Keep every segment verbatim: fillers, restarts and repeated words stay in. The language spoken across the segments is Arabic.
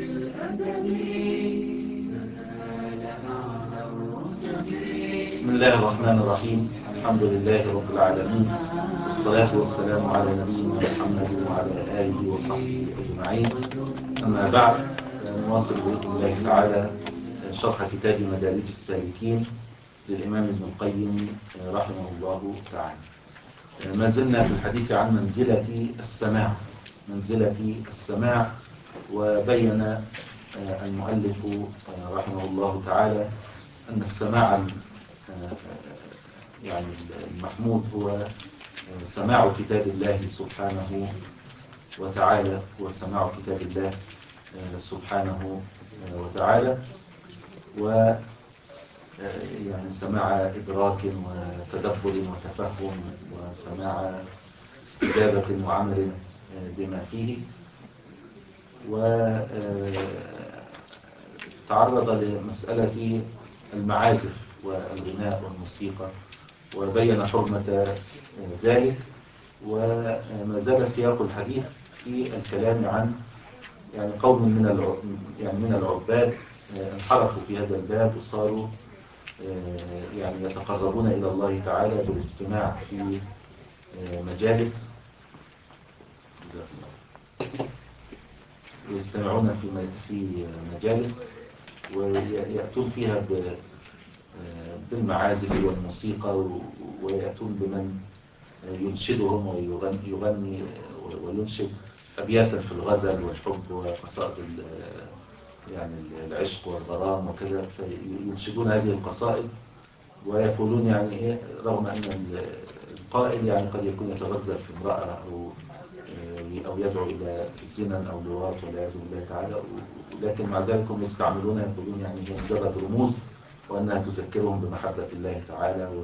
بسم الله الرحمن الرحيم. الحمد لله رب العالمين، والصلاة والسلام على نبينا محمد وعلى آله وصحبه أجمعين. أما بعد، نواصل بإذن الله تعالى شرح كتاب مدارج السالكين للإمام ابن القيم رحمه الله تعالى. ما زلنا في الحديث عن منزلة السماع منزلة السماع وبين المؤلف رحمه الله تعالى أن السماع يعني المحمود هو سماع كتاب الله سبحانه وتعالى وسماع كتاب الله سبحانه وتعالى و يعني سماع إدراك وتدبر وتفهم وسماع استجابة وعمل بما فيه. وتعرض لمسألة المعازف والغناء والموسيقى وبين حرمة ذلك، وما زال سياق الحديث في الكلام عن يعني قوم من يعني من العباد انحرفوا في هذا الباب وصاروا يعني يتقربون إلى الله تعالى بالاجتماع في مجالس يجتمعون في في مجالس ويأتون فيها بالمعازف والموسيقى، ويأتون بمن ينشدهم ويغني وينشد أبياتا في الغزل والحب وقصائد يعني العشق والغرام وكذا، فينشدون هذه القصائد ويقولون يعني إيه، رغم أن القائل يعني قد يكون يتغزل في امرأة أو أو يدعو إلى زنا أو لواط والعياذ بالله تعالى، لكن مع ذلك هم يستعملون يقولون يعني هي مجرد رموز وأنها تذكرهم بمحبة الله تعالى و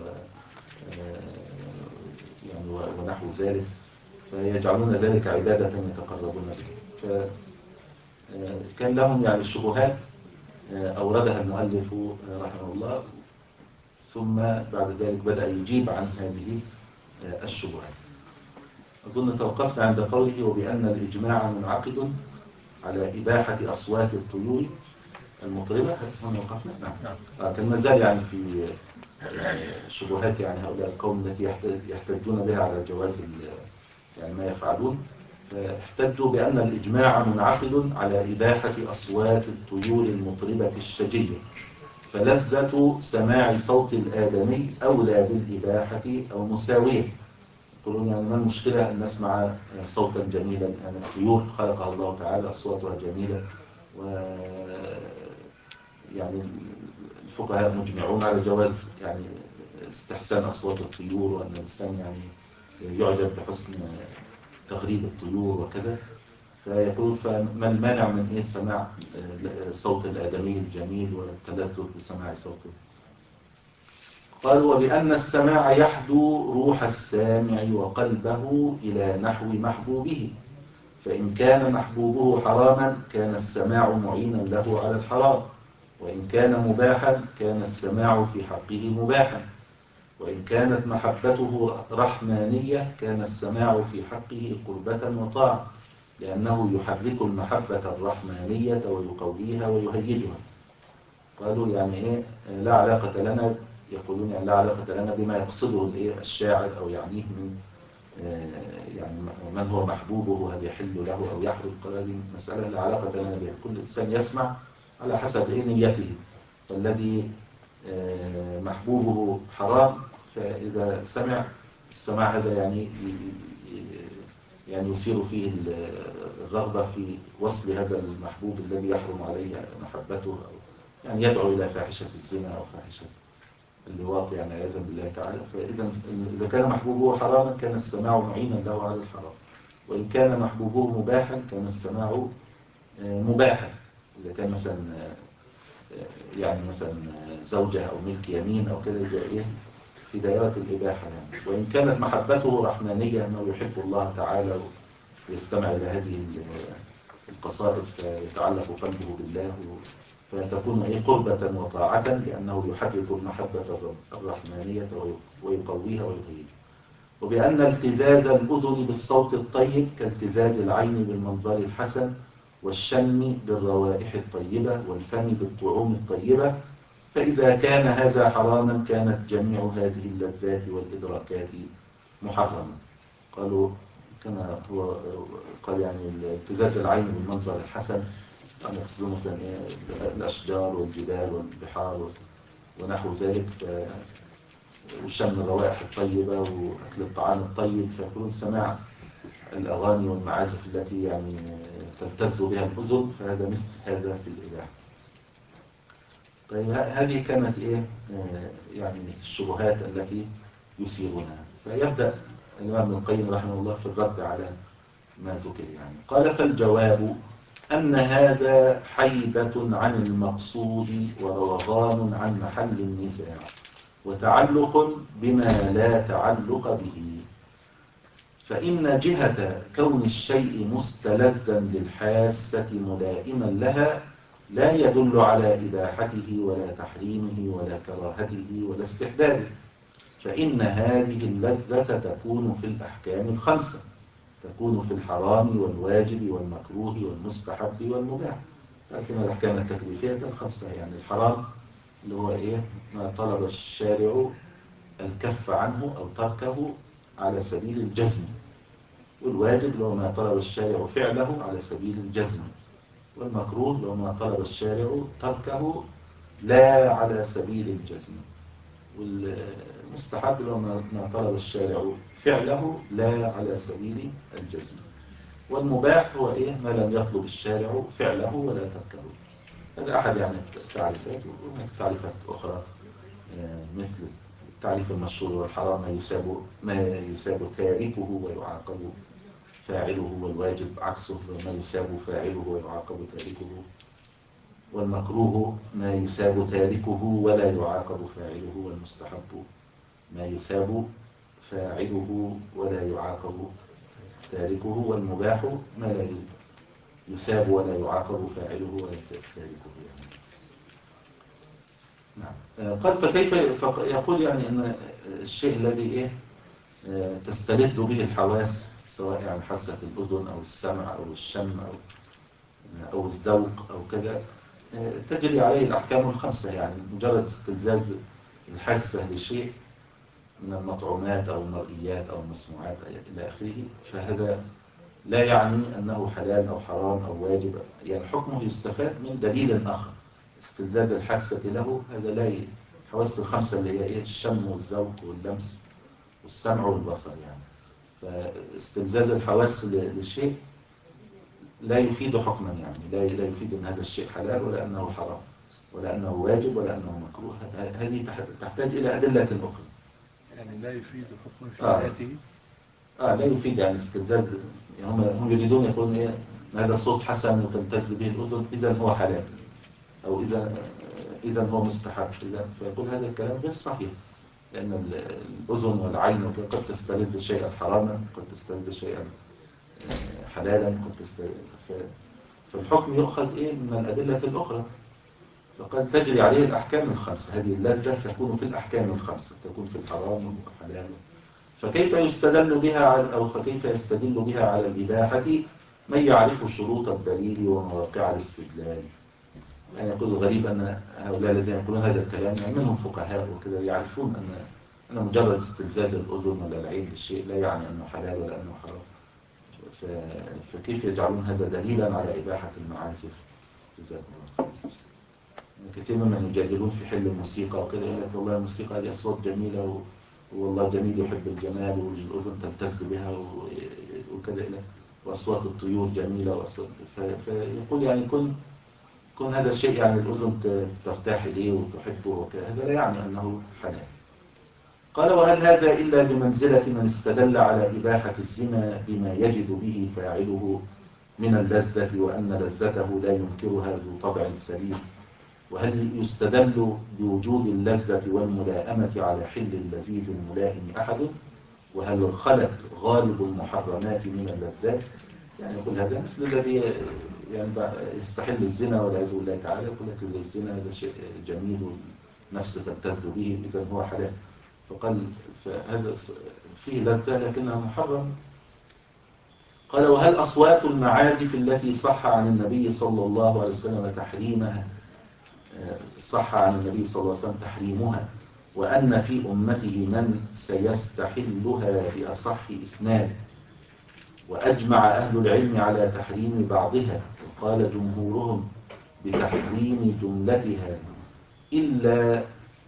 يعني ونحو ذلك، فيجعلون ذلك عبادة يتقربون بها. فكان لهم يعني شبهات أوردها المؤلف رحمه الله، ثم بعد ذلك بدأ يجيب عن هذه الشبهات. أظن توقفنا عند قوله وبأن الإجماع منعقد على إباحة أصوات الطيور المطربة. هنا وقفنا. نعم. آه كان ما زال يعني في شبهات يعني هؤلاء القوم التي يحتجون بها على جواز يعني ما يفعلون، فاحتجوا بأن الإجماع منعقد على إباحة أصوات الطيور المطربة الشجية، فلذة سماع صوت الآدمي أولى بالإباحة أو مساوية. يقولون يعني ما المشكلة أن نسمع صوتا جميلا؟ يعني الطيور خلقها الله تعالى أصواتها جميلة، و يعني الفقهاء مجمعون على جواز يعني استحسان أصوات الطيور، وأن الإنسان يعني يعجب بحسن تغريد الطيور وكذا. فيقول فما المانع من إيه سماع صوت الآدمي الجميل والتلذذ بسماع صوته؟ قالوا وبأن السماع يحدو روح السامع وقلبه إلى نحو محبوبه، فإن كان محبوبه حراما كان السماع معينا له على الحرام، وإن كان مباحا كان السماع في حقه مباحا، وإن كانت محبته رحمانية كان السماع في حقه قربة وطاعة، لأنه يحرك المحبة الرحمانية ويقويها ويهيجها. قالوا يعني إيه لا علاقة لنا، يقولون يعني لا علاقة لنا بما يقصده الشاعر أو يعنيه من يعني من هو محبوبه هل يحل له أو يحرم. هذه مسألة لا علاقة لنا بها، كل إنسان يسمع على حسب نيته، فالذي محبوبه حرام فإذا سمع السماع هذا يعني يعني يثير فيه الرغبة في وصل هذا المحبوب الذي يحرم عليه محبته، أو يعني يدعو إلى فاحشة الزنا أو فاحشة اللواط يعني عياذا بالله تعالى. فإذا إذا كان محبوبه حراما كان السماع معينا له على الحرام، وإن كان محبوبه مباحا كان السماع مباحا. إذا كان مثلا يعني مثلا زوجة أو ملك يمين أو كذا جائر في دائرة الإباحة يعني. وإن كانت محبته رحمانية أنه يحب الله تعالى ويستمع إلى هذه القصائد فيتعلق قلبه بالله، فتكون أي قربة وطاعة، لأنه يحرك المحبة الرحمانية ويقويها ويغيرها. وبأن التزاز الأذن بالصوت الطيب كالتزاز العين بالمنظر الحسن، والشم بالروائح الطيبة والفم بالطعوم الطيبة، فإذا كان هذا حراما كانت جميع هذه اللذات والإدراكات محرمة. قالوا كما هو قال يعني ابتزاز العين بالمنظر الحسن، أن يقصدون مثلا الأشجار والجبال والبحار ونحو ذلك، وشم الروائح الطيبة وأكل الطعام الطيب، فيكون سماع الأغاني والمعازف التي يعني تلتذ بها الأذن، فهذا مثل هذا في الإباحة. طيب هذه كانت إيه يعني الشبهات التي يثيرونها. فيبدأ الإمام ابن القيم رحمه الله في الرد على ما ذكر يعني. قال: فالجواب أن هذا حيدة عن المقصود وروغان عن محل النزاع وتعلق بما لا تعلق به. فإن جهة كون الشيء مستلذا للحاسة ملائما لها لا يدل على إباحته ولا تحريمه ولا كراهته ولا استحبابه، فإن هذه اللذة تكون في الأحكام الخمسة، تكون في الحرام والواجب والمكروه والمستحب والمباح. لكن الأحكام التكليفية الخمسة، يعني الحرام اللي هو إيه؟ ما طلب الشارع الكف عنه أو تركه على سبيل الجزم، والواجب اللي هو ما طلب الشارع فعله على سبيل الجزم، والمكروه اللي هو ما طلب الشارع تركه لا على سبيل الجزم، والمستحب اللي هو ما طلب الشارع فعله لا على سبيل الجزم، والمباح هو إيه؟ ما لم يطلب الشارع فعله ولا تركه. هذا أحد يعني التعريفات، وهناك تعريفات أخرى مثل التعريف المشهور: والحرام ما يساب ما يساب تاركه ويعاقب فاعله، والواجب عكسه ما يساب فاعله ويعاقب تاركه، والمكروه ما يساب تاركه ولا يعاقب فاعله، والمستحب ما يساب فاعله ولا يعاقب تاركه، والمباح ما لا يساب ولا يعاقب فاعله ولا تاركه يعني. نعم. قال: فكيف يقول يعني أن الشيء الذي إيه تستلذ به الحواس، سواء يعني حاسة الأذن أو السمع أو الشم أو أو الذوق أو كذا، تجري عليه الأحكام الخمسة، يعني مجرد استلذاذ الحاسة لشيء من المطعومات أو المرئيات أو المسموعات إلى آخره، فهذا لا يعني أنه حلال أو حرام أو واجب، يعني حكمه يستفاد من دليل آخر. استلذاذ الحاسة له هذا لا، الحواس الخمسة اللي هي إيه؟ الشم والذوق واللمس والسمع والبصر يعني. فاستلذاذ الحواس لشيء لا يفيد حكما، يعني لا لا يفيد ان هذا الشيء حلال ولا انه حرام ولا انه واجب ولا انه مكروه. هذه تحتاج الى ادله اخرى، يعني لا يفيد حكما في آه. ذاته. اه لا يفيد يعني استلذاذ، يعني هم هم يريدون يقولون ايه؟ هذا الصوت حسن وتلتذ به الاذن اذا هو حلال، او اذا اذا هو مستحب، اذا فيقول هذا الكلام غير صحيح، لان الاذن والعين قد تستلذ شيئا حراما، قد تستلذ شيئا حلالا، قد تستلذ. فالحكم يؤخذ ايه من الادله الاخرى، فقد تجري عليه الاحكام الخمسه. هذه اللذه تكون في الاحكام الخمسه، تكون في الحرام والحلال. فكيف يستدل بها على أو فكيف يستدل بها على الإباحة من يعرف شروط الدليل ومواقع الاستدلال؟ يعني يقول الغريب أن هؤلاء الذين يقولون هذا الكلام يعني منهم فقهاء وكذا، يعرفون أن أن مجرد استلذاذ الأذن ولا العين للشيء لا يعني أنه حلال ولا أنه حرام. فكيف يجعلون هذا دليلا على إباحة المعازف؟ جزاكم الله. كثير ممن يجادلون في حل الموسيقى وكذا يقول لك والله الموسيقى هذه أصوات جميلة والله جميل يحب الجمال والأذن تلتز بها وكذا إلى وأصوات الطيور جميلة وأصوات، فيقول يعني كن كن هذا الشيء يعني الأذن ترتاح إليه وتحبه وكذا، هذا لا يعني أنه حلال. قال: وهل هذا إلا بمنزلة من استدل على إباحة الزنا بما يجد به فاعله من اللذة وأن لذته لا ينكرها ذو طبع سليم؟ وهل يستدل بوجود اللذة والملائمة على حل اللذيذ الملائم أحد؟ وهل خلت غالب المحرمات من اللذات؟ يعني يقول هذا مثل الذي يعني يستحل الزنا والعياذ بالله تعالى، يقول لك إذا الزنا هذا شيء جميل والنفس تلتذ به إذا هو حلال، فقال فهذا فيه لذة لكنها محرم. قال وهل أصوات المعازف التي صح عن النبي صلى الله عليه وسلم تحريمها صح عن النبي صلى الله عليه وسلم تحريمها وأن في أمته من سيستحلها بأصح إسناد وأجمع أهل العلم على تحريم بعضها وقال جمهورهم بتحريم جملتها إلا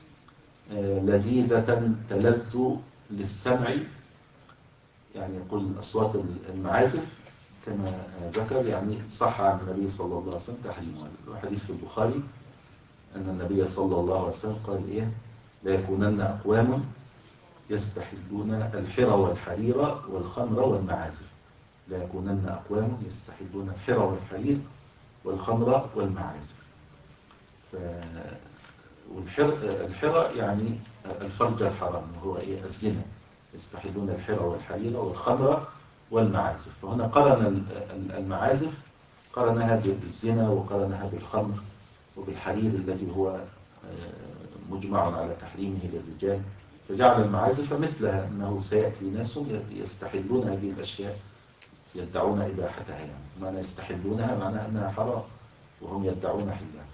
لذيذة تلذ للسمع، يعني يقول أصوات المعازف كما ذكر يعني صح عن النبي صلى الله عليه وسلم تحريمها. الحديث في البخاري أن النبي صلى الله عليه وسلم قال إيه لا يكونن أقوام يستحلون الحرى والحرير والخمر والمعازف، لا يكونن أقوام يستحلون الحرى والحرير والخمر والمعازف. ف... والحر... الحرى يعني الفرج الحرام وهو إيه الزنا، يستحلون الحرى والحرير والخمر والمعازف. فهنا قرن المعازف قرنها بالزنا وقرنها بالخمر وبالحرير الذي هو مجمع على تحريمه للرجال، فجعل المعازف مثلها أنه سيأتي ناس يستحلون هذه الأشياء يدعون إباحتها، يعني معنى يستحلونها معناها أنها حرام وهم يدعون حلها.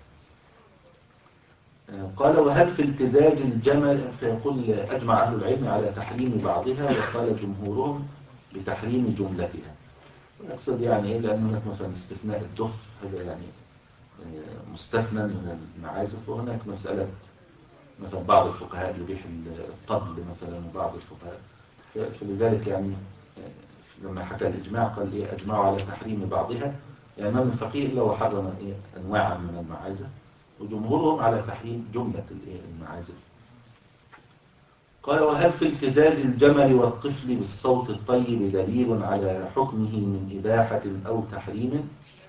قال وهل في التزاز الجمل، فيقول أجمع أهل العلم على تحريم بعضها وقال جمهورهم بتحريم جملتها. أقصد يعني إيه لأن هناك مثلا استثناء الدف هذا يعني مستثنى من المعازف، وهناك مسألة مثلا بعض الفقهاء يبيح الطبل مثلا وبعض الفقهاء، فلذلك يعني لما حكى الإجماع قال إيه أجمعوا على تحريم بعضها، يعني ما من فقيه إلا وحرم إيه أنواعا من المعازف، وجمهورهم على تحريم جملة المعازف. قال وهل في التزاز الجمل والطفل بالصوت الطيب دليل على حكمه من إباحة أو تحريم؟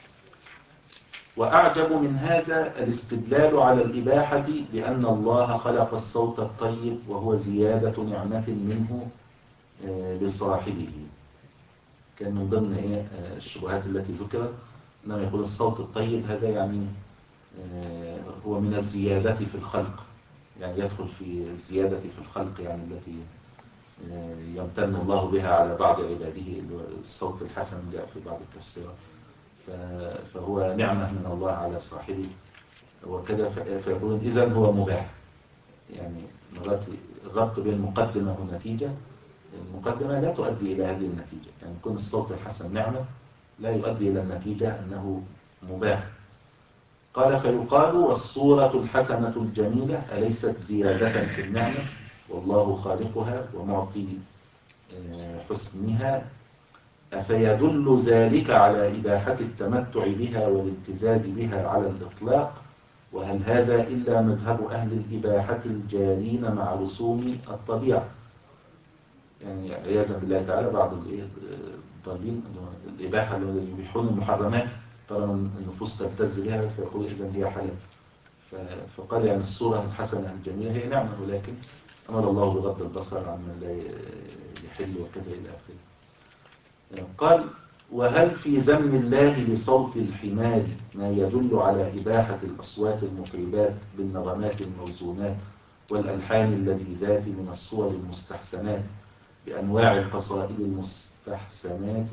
وأعجب من هذا الاستدلال على الإباحة بأن الله خلق الصوت الطيب وهو زيادة نعمة منه لصاحبه. كان من ضمن إيه الشبهات التي ذكرت أنه يقول الصوت الطيب هذا يعني هو من الزيادة في الخلق، يعني يدخل في الزيادة في الخلق يعني التي يمتن الله بها على بعض عباده. الصوت الحسن جاء في بعض التفسيرات، فهو نعمة من الله على صاحبه وكذا، فيقولون إذن هو مباح. يعني الربط بين المقدمة والنتيجة، المقدمة لا تؤدي إلى هذه النتيجة، يعني يكون الصوت الحسن نعمة لا يؤدي إلى النتيجة أنه مباح. قال فيقال والصورة الحسنة الجميلة أليست زيادة في النعمة والله خالقها ومعطي حسنها، أفيدل ذلك على إباحة التمتع بها والالتزاز بها على الإطلاق؟ وهل هذا إلا مذهب أهل الإباحة الجارين مع رسوم الطبيعة؟ يعني عياذا بالله تعالى بعض الضالين الإباحة اللي يبيحون المحرمات طالما النفوس تلتز بها فيقول إذن هي حلال. فقال يعني الصورة الحسنة الجميلة هي نعمة، ولكن أمر الله بغض البصر عمن لا يحل وكذا إلى آخره. قال وهل في ذم الله لصوت الحمار ما يدل على إباحة الأصوات المطربات بالنغمات الموزونات والألحان اللذيذات من الصور المستحسنات بأنواع القصائد المستحسنات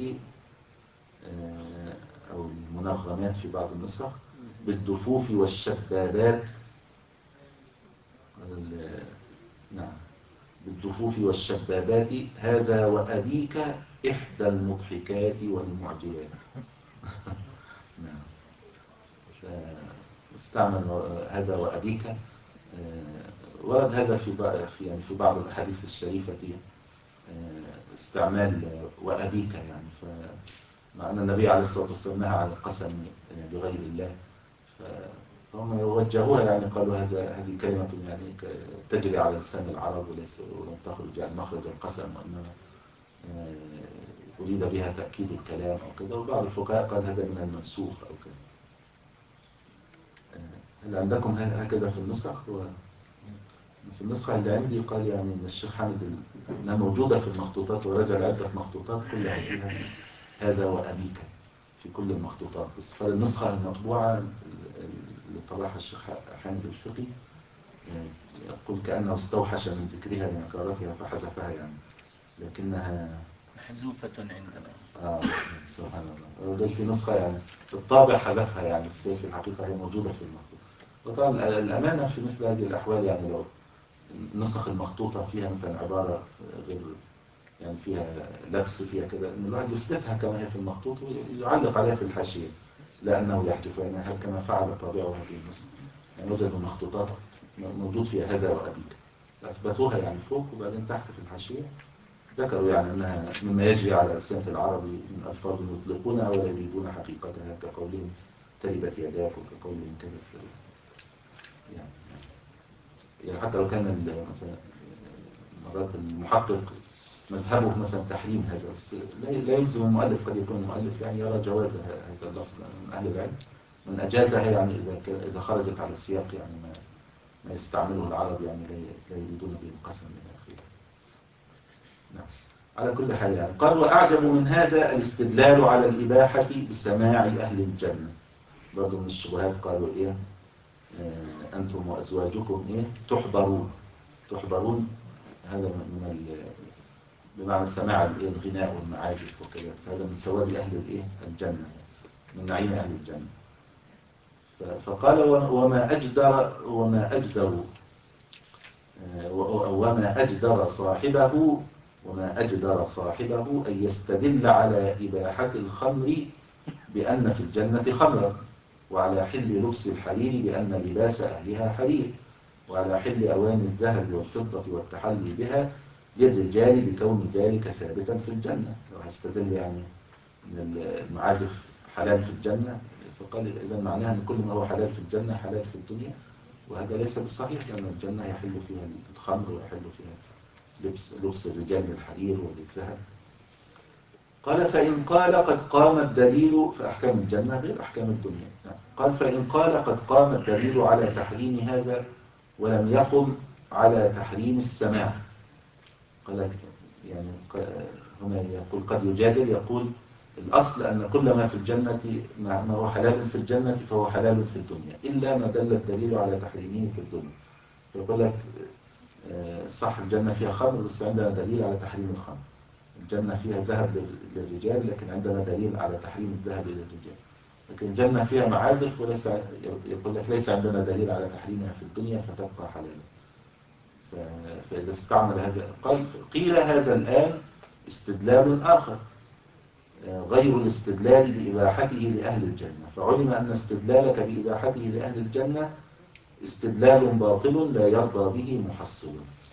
أو المنغمات في بعض النسخ بالدفوف والشبابات، نعم بالدفوف والشبابات هذا وأبيك إحدى المضحكات والمعجبات. نعم استعمل هذا وأبيك، ورد هذا في في يعني في بعض الأحاديث الشريفة استعمال وأبيك، يعني فمع أن النبي عليه الصلاة والسلام نهى عن القسم بغير الله، فهم وجهوها يعني قالوا هذا هذه كلمة يعني تجري على لسان العرب ولم تخرج يعني مخرج القسم، وإنما أريد بها تأكيد الكلام أو كذا. وبعض الفقهاء قال هذا من المنسوخ أو كذا. هل عندكم هكذا في النسخ؟ في النسخة اللي عندي قال يعني من الشيخ حامد انها موجودة في المخطوطات ورجل عدة مخطوطات كلها فيها هذا وأبيك في كل المخطوطات، بس قال النسخة المطبوعة اللي طبعها الشيخ حامد الفقي يقول كأنه استوحش من ذكرها لنكارتها فحذفها، يعني لكنها محذوفة عندنا. آه سبحان الله. وده في نسخة يعني الطابع حذفها يعني، بس في الحقيقة هي موجودة في المخطوط. وطبعا الأمانة في مثل هذه الأحوال يعني لو النسخ المخطوطة فيها مثلا عبارة غير يعني فيها لبس فيها كده، إن الواحد يثبتها كما هي في المخطوط ويعلق عليها في الحاشية، لأنه يحذف لأنها كما فعل طابعه هذه النسخ. يعني وجدوا مخطوطات موجود فيها هذا وأبيك، أثبتوها يعني فوق، وبعدين تحت في الحاشية ذكروا يعني أنها مما يجري على ألسنة العربي من ألفاظ يطلقونها ولا يريدون حقيقتها، كقولهم تربت يداك، وكقولهم كذا يعني. يعني حتى لو كان مثلا مرات المحقق مذهبه مثلا تحريم هذا، بس لا يلزم المؤلف، قد يكون المؤلف يعني يرى جواز هذا اللفظ من أهل العلم، من أجازها يعني إذا إذا خرجت على السياق يعني ما ما يستعمله العرب يعني لا يريدون به القسم إلى آخره. نعم. على كل حال يعني قال وأعجب من هذا الاستدلال على الإباحة بسماع أهل الجنة. برضو من الشبهات قالوا إيه آه أنتم وأزواجكم إيه تحضرون تحضرون هذا من بمعنى سماع الغناء والمعازف وكذا، فهذا من ثواب أهل الإيه الجنة، من نعيم أهل الجنة. فقال وما أجدر وما أجدر وما أجدر صاحبه وما أجدر صاحبه أن يستدل على إباحة الخمر بأن في الجنة خمرا، وعلى حل لبس الحرير بأن لباس أهلها حرير، وعلى حل أواني الذهب والفضة والتحلي بها للرجال بكون ذلك ثابتا في الجنة. لو هستدل يعني أن المعازف حلال في الجنة، فقال إذا معناها أن كل ما هو حلال في الجنة حلال في الدنيا، وهذا ليس بالصحيح، لأن الجنة يحل فيها الخمر ويحل فيها لبس, لبس الرجال للحرير وللذهب. قال فإن قال قد قام الدليل فأحكام الجنة غير أحكام الدنيا. قال فإن قال قد قام الدليل على تحريم هذا ولم يقم على تحريم السماع. قال يعني هنا يقول قد يجادل، يقول الأصل أن كل ما في الجنة ما هو حلال في الجنة فهو حلال في الدنيا، إلا ما دل الدليل على تحريمه في الدنيا. فيقول لك صح الجنة فيها خمر، بس عندنا دليل على تحريم الخمر. الجنة فيها ذهب للرجال، لكن عندنا دليل على تحريم الذهب للرجال. لكن الجنة فيها معازف، وليس يقول لك ليس عندنا دليل على تحريمها في الدنيا فتبقى حلالا. فإذا استعمل هذا قال قيل هذا الآن استدلال آخر غير الاستدلال بإباحته لأهل الجنة، فعلم أن استدلالك بإباحته لأهل الجنة استدلال باطل لا يرضى به محصل.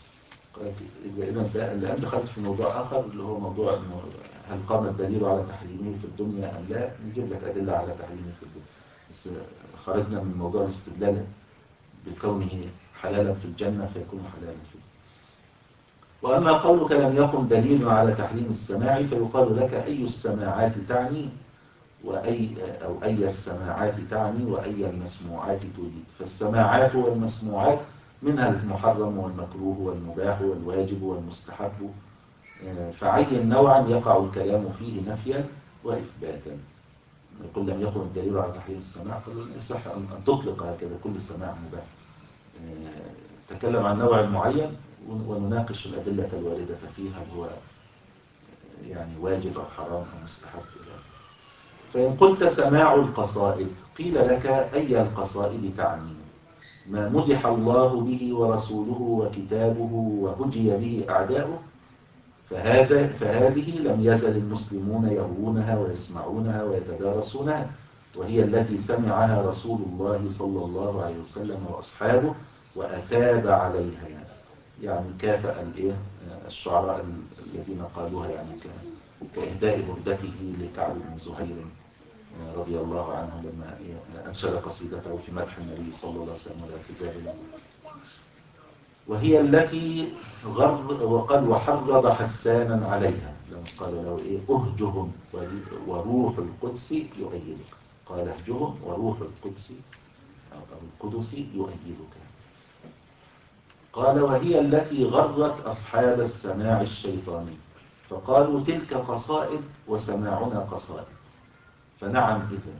إذا الآن دخلت في موضوع آخر اللي هو موضوع أنه هل قام الدليل على تحريمه في الدنيا أم لا. نجيب لك أدلة على تحريمه في الدنيا، بس خرجنا من موضوع الاستدلال بكونه حلالا في الجنة فيكون حلالا في الدنيا. وأما قولك لم يقم دليل على تحريم السماع، فيقال لك أي السماعات تعني وأي أو أي السماعات تعني وأي المسموعات تريد. فالسماعات والمسموعات منها المحرم والمكروه والمباح والواجب والمستحب، فعين نوعا يقع الكلام فيه نفيا وإثباتا. يقول لم يقم الدليل على تحريم السماع، قالوا يصح أن تطلق هكذا كل السماع مباح. تكلم عن نوع معين ونناقش الأدلة الواردة فيها هو يعني واجب أو حرام أو مستحب. فإن قلت سماع القصائد، قيل لك أي القصائد تعني؟ ما مدح الله به ورسوله وكتابه وهجي به أعداؤه، فهذا فهذه لم يزل المسلمون يروونها ويسمعونها ويتدارسونها، وهي التي سمعها رسول الله صلى الله عليه وسلم وأصحابه وأثاب عليها، يعني كافأ الشعراء الذين قالوها يعني كإهداء بردته لكعب بن زهير رضي الله عنه لما أنشد قصيدته في مدح النبي صلى الله عليه وسلم والاعتذار له. وهي التي غر وقال وحرض حسانا عليها لما قال له إيه أهجهم وروح القدس يؤيدك. قال اهجهم وروح القدس أو القدس يؤيدك. قال وهي التي غرت أصحاب السماع الشيطاني، فقالوا تلك قصائد وسماعنا قصائد. فنعم إذن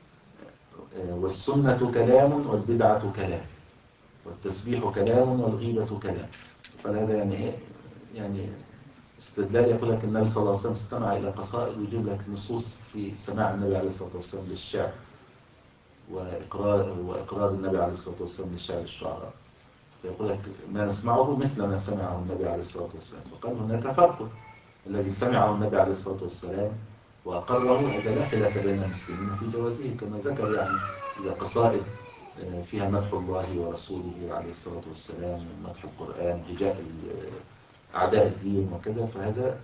والسنة كلام والبدعة كلام والتسبيح كلام والغيبة كلام. فهذا يعني إيه؟ يعني الاستدلال يقول لك النبي صلى الله عليه وسلم استمع إلى قصائد، ويجيب لك نصوص في سماع النبي عليه الصلاة والسلام للشعر وإقرار, وإقرار النبي عليه الصلاة والسلام للشعر الشعراء. فيقول لك ما نسمعه مثل ما سمعه النبي عليه الصلاة والسلام. فقال هناك فرق، الذي سمعه النبي عليه الصلاة والسلام وأقره هذا لا خلاف بين المسلمين في جوازه، كما ذكر يعني إذا قصائد فيها مدح الله ورسوله عليه الصلاة والسلام ومدح القرآن هجاء أعداء الدين وكذا، فهذا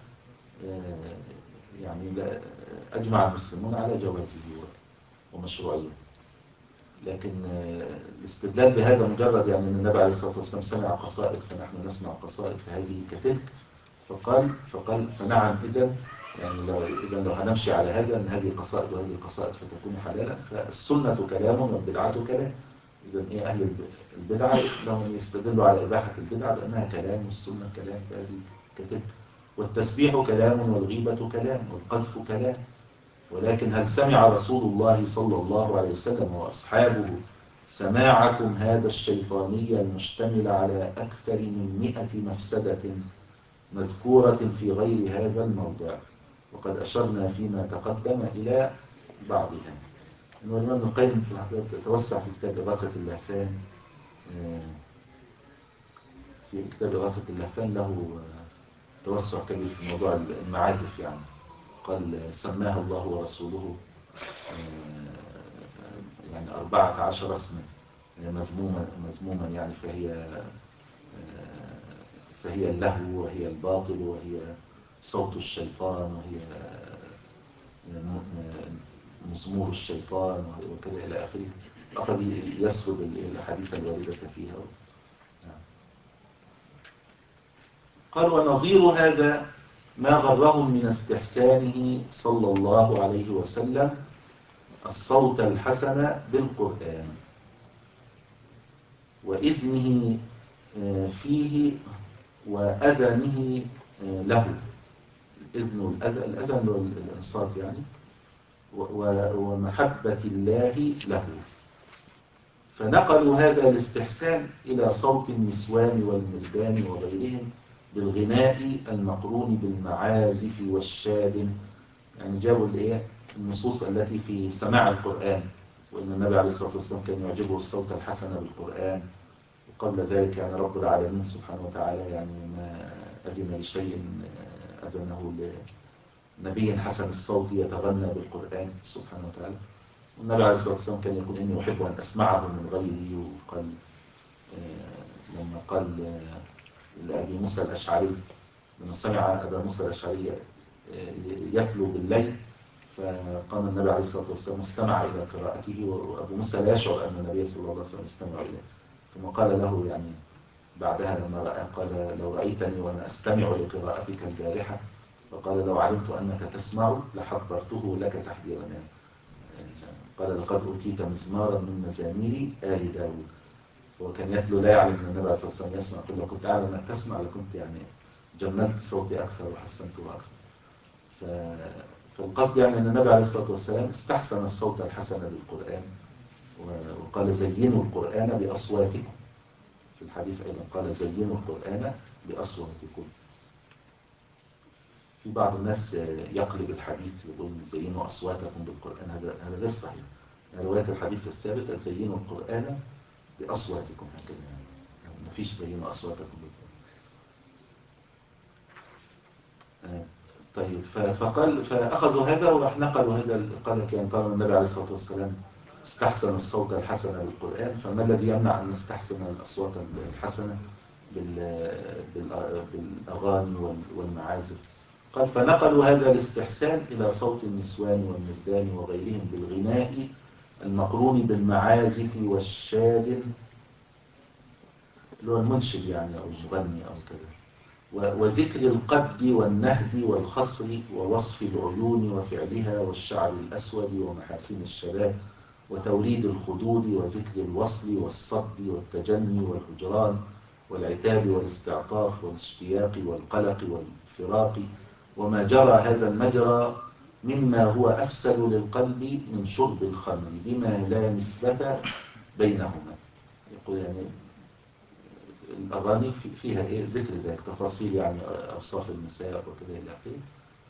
يعني أجمع المسلمون على جوازه ومشروعية. لكن الاستدلال بهذا مجرد يعني أن النبي عليه الصلاة والسلام سمع قصائد فنحن نسمع قصائد فهذه كتلك، فقال فقال فنعم إذن يعني لو إذا لو هنمشي على هذا أن هذه قصائد وهذه القصائد فتكون حلالا، فالسنة كلام والبدعة كلام. إذا إيه أهل البدعة لهم يستدلوا على إباحة البدعة بأنها كلام، والسنة كلام فهذه كتلك. والتسبيح كلام والغيبة كلام والقذف كلام. ولكن هل سمع رسول الله صلى الله عليه وسلم وأصحابه سماعكم هذا الشيطاني المشتمل على أكثر من مئة مفسدة مذكورة في غير هذا الموضع؟ وقد أشرنا فيما تقدم إلى بعضها. الإمام ابن القيم في الحقيقة توسع في كتاب إغاثة اللهفان، في كتاب إغاثة اللهفان له توسع كبير في موضوع المعازف. يعني قال سماها الله ورسوله يعني أربعة عشر اسما مذموما مذموما يعني فهي فهي اللهو وهي الباطل وهي صوت الشيطان وهي مزمور الشيطان وكذا إلى آخره. أخذ يسرد الأحاديث الواردة فيها. قال ونظير هذا ما غرهم من استحسانه صلى الله عليه وسلم الصوت الحسن بالقرآن وإذنه فيه وأذنه له. الإذن والأذن، الأذن الإنصات يعني، ومحبة الله له. فنقلوا هذا الاستحسان إلى صوت النسوان والمردان وغيرهم بالغناء المقرون بالمعازف والشاد. يعني جابوا الايه النصوص التي في سماع القرآن، وإن النبي عليه الصلاة والسلام كان يعجبه الصوت الحسن بالقرآن. وقبل ذلك يعني رب العالمين سبحانه وتعالى يعني ما أذن لشيء أذنه لنبي حسن الصوت يتغنى بالقرآن سبحانه وتعالى. والنبي عليه الصلاة والسلام كان يقول إني أحب أن أسمعه من غيري. وقال آه لما قال آه لأبي موسى الأشعري لما سمع أبا موسى الأشعري يتلو بالليل، فقام النبي عليه الصلاة والسلام استمع إلى قراءته، وأبو موسى لا يشعر أن النبي صلى الله عليه وسلم استمع إليه. ثم قال له يعني بعدها لما رأى قال لو رأيتني وأنا أستمع لقراءتك البارحة، فقال لو علمت أنك تسمع لحضرته لك تحضيرا. قال لقد أوتيت مزمارا من مزامير آل داود. هو كان يتلو لا يعلم أن النبي عليه الصلاة والسلام يسمع. قل لو كنت أعلم أنك تسمع لكنت يعني جملت صوتي أكثر وحسنته أكثر. ف... فالقصد يعني أن النبي عليه الصلاة والسلام استحسن الصوت الحسن للقرآن، وقال زينوا القرآن بأصواتكم. في الحديث أيضا قال زينوا القرآن بأصواتكم. في بعض الناس يقلب الحديث يقول زينوا أصواتكم بالقرآن، هذا هذا غير صحيح. يعني رواية الحديث الثابت زينوا القرآن بأصواتكم هكذا، يعني ما فيش زينوا أصواتكم بالقرآن. آه. طيب فقال فأخذوا هذا وراح نقلوا هذا. قال كان قال النبي عليه الصلاة والسلام استحسن الصوت الحسن بالقرآن، فما الذي يمنع أن نستحسن الأصوات الحسنة بالأغاني والمعازف؟ قال فنقلوا هذا الاستحسان إلى صوت النسوان والمردان وغيرهم بالغناء المقرون بالمعازف والشاد، اللي هو المنشد يعني أو المغني أو كذا، وذكر القد والنهد والخصر ووصف العيون وفعلها والشعر الأسود ومحاسن الشباب وتوريد الخدود وذكر الوصل والصد والتجني والهجران والعتاب والاستعطاف والاشتياق والقلق والفراق وما جرى هذا المجرى مما هو أفسد للقلب من شرب الخمر بما لا نسبة بينهما. يقول يعني الأغاني فيها إيه ذكر ذلك تفاصيل يعني أوصاف النساء وكذا إلى آخره،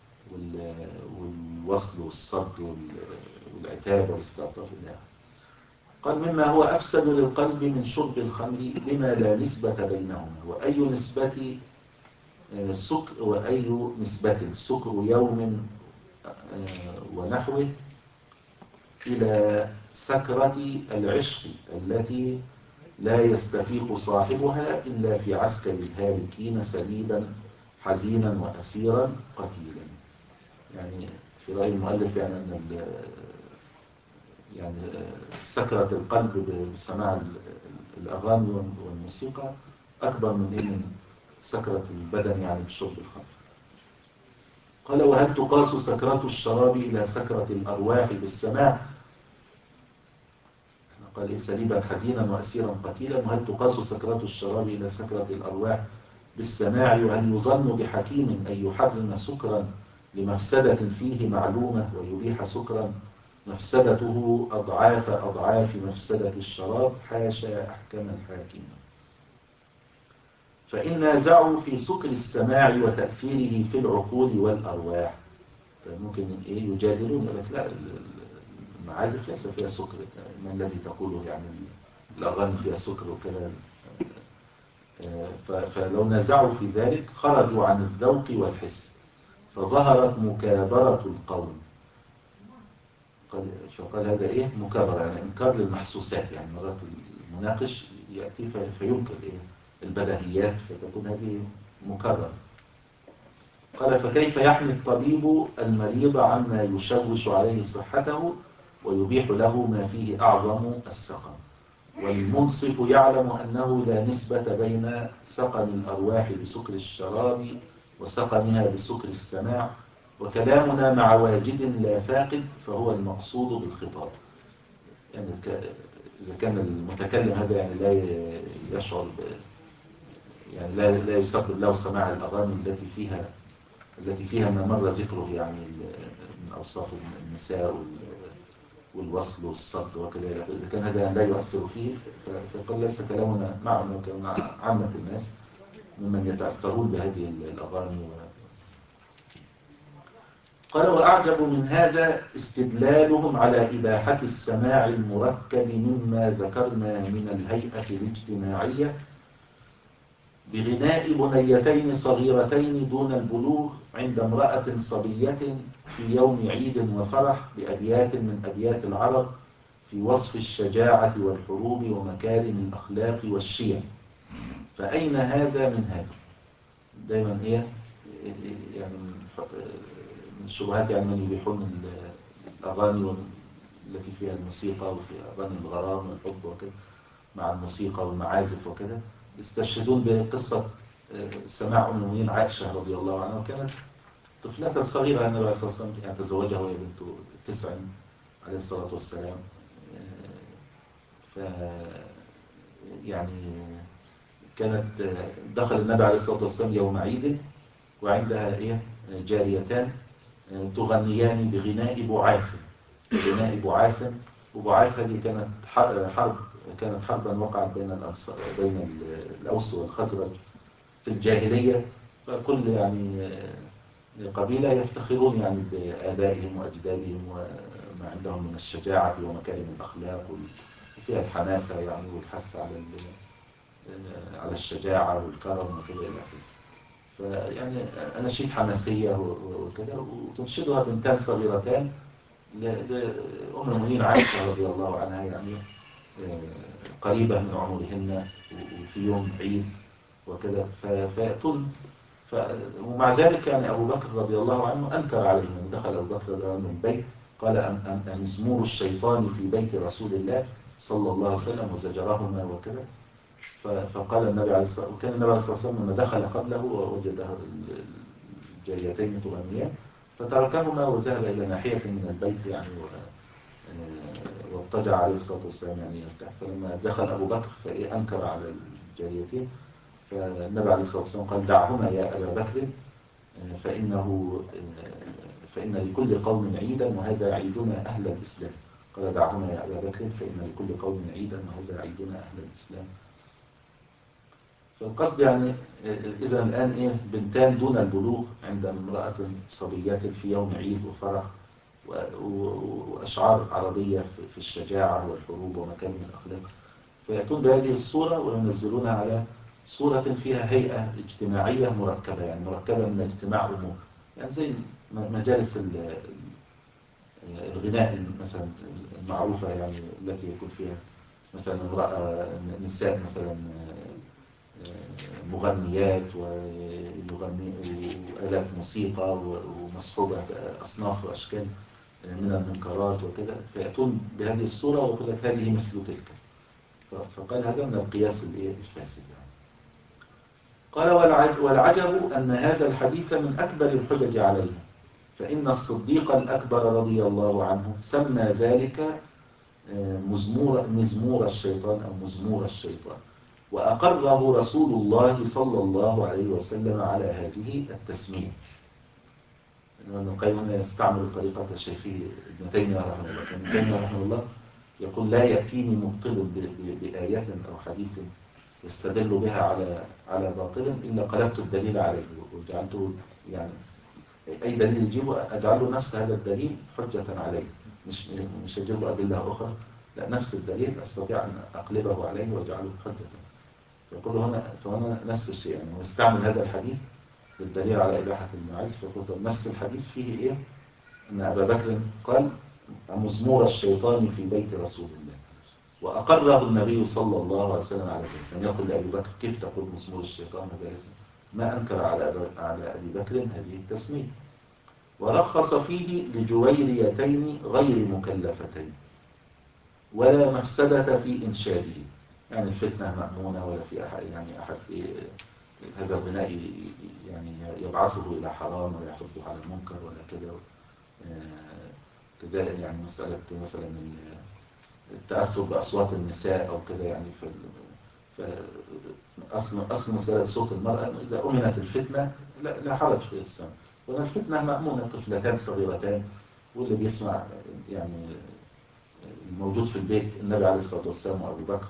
والوصل والصد والعتاب والاستعطاف إلى آخره. قال مما هو أفسد للقلب من شرب الخمر بما لا نسبة بينهما، وأي نسبة سكر وأي نسبة سكر يوم ونحوه إلى سكرة العشق التي لا يستفيق صاحبها إلا في عسكر الهالكين سليبا حزينا وأسيرا قتيلا. يعني في رأي المؤلف يعني أن يعني سكرة القلب بسماع الأغاني والموسيقى أكبر من إيه من سكرة البدن يعني بشرب الخمر. قال وهل تقاس سكرة الشراب إلى سكرة الأرواح بالسماع؟ قال سليبا حزينا وأسيرا قتيلا. وهل تقاس سكرة الشراب إلى سكرة الأرواح بالسماع؟ وهل يظن بحكيم أن يحرم سكرا لمفسدة فيه معلومة ويبيح سكرا مفسدته أضعاف أضعاف مفسدة الشراب؟ حاشا أحكم الحاكم. فإن نازعوا في سكر السماع وتأثيره في العقول والأرواح. ممكن إيه يجادلون يقول لك لا المعازف ليس فيها سكر، ما الذي تقوله يعني الأغاني فيها سكر وكذا. فلو نازعوا في ذلك خرجوا عن الذوق والحس فظهرت مكابرة القول. فقال هذا إيه مكابرة يعني إنكار للمحسوسات، يعني مرات المناقش يأتي فينكر إيه البديهيات فتكون هذه مكررة. قال فكيف يحمي الطبيب المريض عما يشوش عليه صحته ويبيح له ما فيه أعظم السقم، والمنصف يعلم أنه لا نسبة بين سقم الأرواح بسكر الشراب وسقمها بسكر السماع، وكلامنا مع واجد لا فاقد فهو المقصود بالخطاب. يعني إذا كان المتكلم هذا يعني لا يشعر يعني لا لا يسبب له سماع الأغاني التي فيها التي فيها ما مر ذكره يعني من أوصاف النساء والوصل والصد وكذا، إذا كان هذا لا يؤثر فيه فقال ليس كلامنا معنا كمع عامة الناس ممن يتأثرون بهذه الأغاني. قال وأعجب من هذا استدلالهم على إباحة السماع المركب مما ذكرنا من الهيئة الاجتماعية بغناء بنيتين صغيرتين دون البلوغ عند امرأة صبية في يوم عيد وفرح بأبيات من أبيات العرب في وصف الشجاعة والحروب ومكارم الأخلاق والشيم. فأين هذا من هذا؟ دائما إيه يعني من الشبهات يعني من يبيحون الأغاني التي فيها الموسيقى وفي أغاني الغرام والحب وكذا مع الموسيقى والمعازف وكذا، يستشهدون بقصة سماع أم المؤمنين عائشة رضي الله عنها، وكانت طفلة صغيرة النبي عليه الصلاة والسلام يعني تزوجها وهي بنت تسع عليه الصلاة والسلام. ف يعني كانت دخل النبي عليه الصلاة والسلام يوم عيد وعندها إيه جاريتان تغنيان بغناء بعاث. غناء بعاث وبعاث هذه كانت حرب كانت حربا وقعت بين الأنصار بين الأوس والخزرج في الجاهلية، فكل يعني قبيلة يفتخرون يعني بآبائهم وأجدادهم وما عندهم من الشجاعة ومكارم الأخلاق وفيها الحماسة يعني والحث على على الشجاعة والكرم وكذا إلى آخره. فيعني أناشيد حماسية وكذا، وتنشدها بنتان صغيرتان لأم المؤمنين عائشة رضي الله عنها يعني قريبة من عمرهن وفي يوم عيد وكذا فيأتون. ف... ومع ذلك يعني أبو بكر رضي الله عنه أنكر عليهم. دخل أبو بكر رضي الله عنه البيت قال أن مزمور الشيطان في بيت رسول الله صلى الله عليه وسلم وزجرهما وكذا. ف... فقال النبي عليه الصلاة والسلام، وكان النبي عليه الصلاة والسلام لما دخل قبله ووجد الجاريتين تغنيان فتركهما وذهب إلى ناحية من البيت يعني و... واضطجع عليه الصلاة والسلام يعني يرتاح. فلما دخل أبو بكر فأنكر على الجاريتين، فالنبي عليه الصلاة والسلام قال دعهما يا أبا بكر فإنه فإن لكل قوم عيدا وهذا عيدنا أهل الإسلام. قال دعهما يا أبا بكر فإن لكل قوم عيدا وهذا عيدنا أهل الإسلام. فالقصد يعني إذا الآن إيه بنتان دون البلوغ عند امرأة صبيات في يوم عيد وفرح وأشعار عربية في الشجاعة والحروب ومكارم الأخلاق، فيأتون بهذه الصورة وينزلونها على صورة فيها هيئة اجتماعية مركبة، يعني مركبة من اجتماع أمور، يعني زي مجالس الغناء مثلا المعروفة، يعني التي يكون فيها مثلا امرأة نساء مثلا مغنيات ويغني وآلات موسيقى ومصحوبة أصناف وأشكال من المنكرات وكذا، فيأتون بهذه الصورة ويقول لك هذه مثل تلك. فقال هذا من القياس الفاسد يعني. قال والعجب أن هذا الحديث من أكبر الحجج عليه، فإن الصديق الأكبر رضي الله عنه سمى ذلك مزمور, مزمور الشيطان أو مزمور الشيطان، وأقره رسول الله صلى الله عليه وسلم على هذه التسمية. ابن القيم هنا يستعمل طريقة شيخه ابن تيمية رحمه الله. ابن تيمية رحمه الله يقول لا يأتيني مبطل بآيات أو حديث يستدل بها على على باطل إلا قلبت الدليل عليه وجعلته، يعني أي دليل يجيبه أجعله نفس هذا الدليل حجة عليه، مش مش أجيب له أدلة أخرى، لا نفس الدليل أستطيع أن أقلبه عليه وأجعله حجة. يقول هنا فهنا نفس الشيء، يعني هو استعمل هذا الحديث للدليل على إباحة المعازف، فيقول نفس الحديث فيه إيه؟ أن أبا بكر قال مزمور الشيطان في بيت رسول الله، وأقره النبي صلى الله عليه وسلم على ذلك. لم يقل لأبي بكر كيف تقول مزمور الشيطان هذا اسم، ما أنكر على على أبي بكر هذه التسمية. ورخص فيه لجويريتين غير مكلفتين ولا مفسدة في إنشاده، يعني الفتنة مأمونة ولا في أحد يعني أحد هذا الغناء يعني يبعثه إلى حرام ولا يحثه على المنكر ولا كذا. كذلك يعني مسألة مثلا التأثر بأصوات النساء أو كذا، يعني في أصل أصل مسألة صوت المرأة إذا أمنت الفتنة لا, لا حرج في السمع، وأن الفتنة مأمونة، طفلتان صغيرتان واللي بيسمع يعني الموجود في البيت النبي عليه الصلاة والسلام وأبو بكر،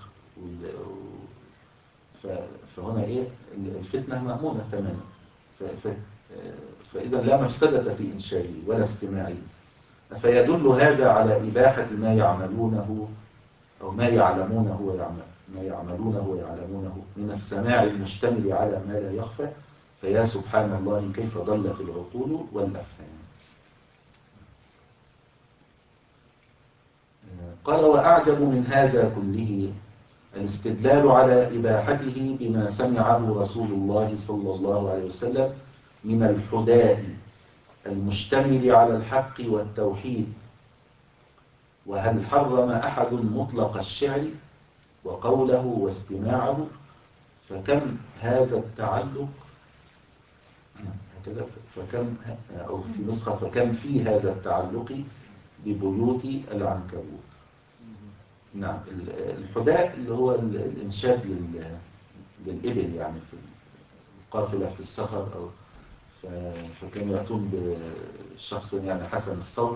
فهنا إيه الفتنة مأمونة تماما. فإذا لا مفسدة في إنشائه ولا استماعه، فيدل هذا على إباحة ما يعملونه أو ما يعلمونه ويعمل ما يعملونه ويعلمونه من السماع المشتمل على ما لا يخفى، فيا سبحان الله كيف ضلت العقول والأفهام. قال وأعجب من هذا كله الاستدلال على إباحته بما سمعه رسول الله صلى الله عليه وسلم من الحداء المشتمل على الحق والتوحيد. وهل حرم أحد مطلق الشعر وقوله واستماعه؟ فكم هذا التعلق هكذا فكم أو في نسخة فكم في هذا التعلق ببيوت العنكبوت. نعم، الحداء اللي هو الإنشاد للإبل، يعني في القافلة في السفر، أو فكانوا يأتون بشخص يعني حسن الصوت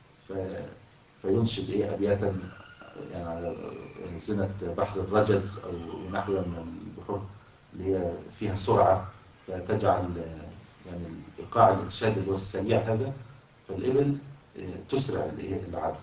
فينشد إيه أبياتا يعني على زنة بحر الرجز أو نحو من البحور اللي هي فيها سرعة، فتجعل يعني إيقاع الإنشاد اللي هو السريع هذا، فالإبل تسرع العد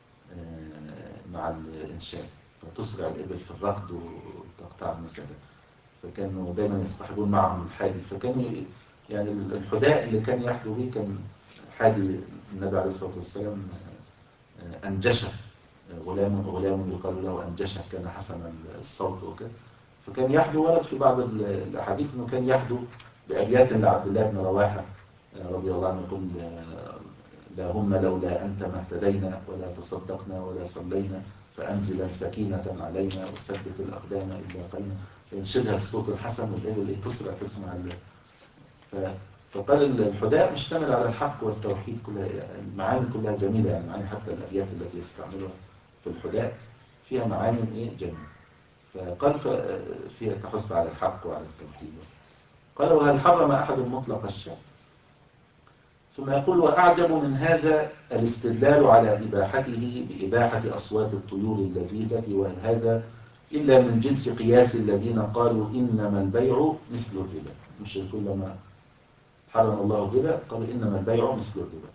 مع الإنشاد، فتسرع الإبل في الركض وتقطع المسافة، فكانوا دايما يصطحبون معهم الحادي. فكانوا يعني الحداء اللي كان يحدو به كان حادي النبي عليه الصلاة والسلام أنجشه، غلام غلام يقال له أنجشه، كان حسن الصوت وكذا، فكان يحدو. ورد في بعض الأحاديث أنه كان يحدو بأبيات لعبد الله بن رواحة رضي الله عنه، يقول اللهم لولا أنت ما اهتدينا ولا تصدقنا ولا صلينا فأنزلا سكينة علينا وثبت الأقدام إلا قلنا، فينشدها بصوت الحسن والإبل تسرع تسمع ال... فقال الحداء مشتمل على الحق والتوحيد، كلها المعاني كلها جميلة، يعني معاني حتى الأبيات التي يستعملها في الحداء فيها معاني إيه جميلة. فقال فيها تحث على الحق وعلى التوحيد. قال وهل حرم أحد مطلق الشرع؟ ثم يقول وأعجب من هذا الاستدلال على إباحته بإباحة أصوات الطيور اللذيذة، وهل هذا إلا من جنس قياس الذين قالوا إنما البيع مثل الربا. مش كلما حرم الله الربا قالوا إنما البيع مثل الربا.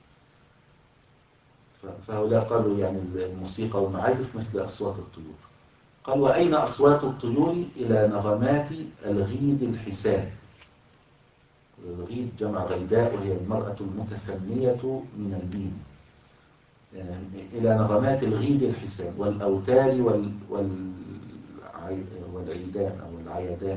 فهؤلاء قالوا يعني الموسيقى والمعازف مثل أصوات الطيور. قال وأين أصوات الطيور؟ إلى نغمات الغيد الحسان. الغيد جمع غيداء وهي المرأة المتسمية من اللين. إلى نغمات الغيد الحسان والأوتار وال والعيدان أو العيدان،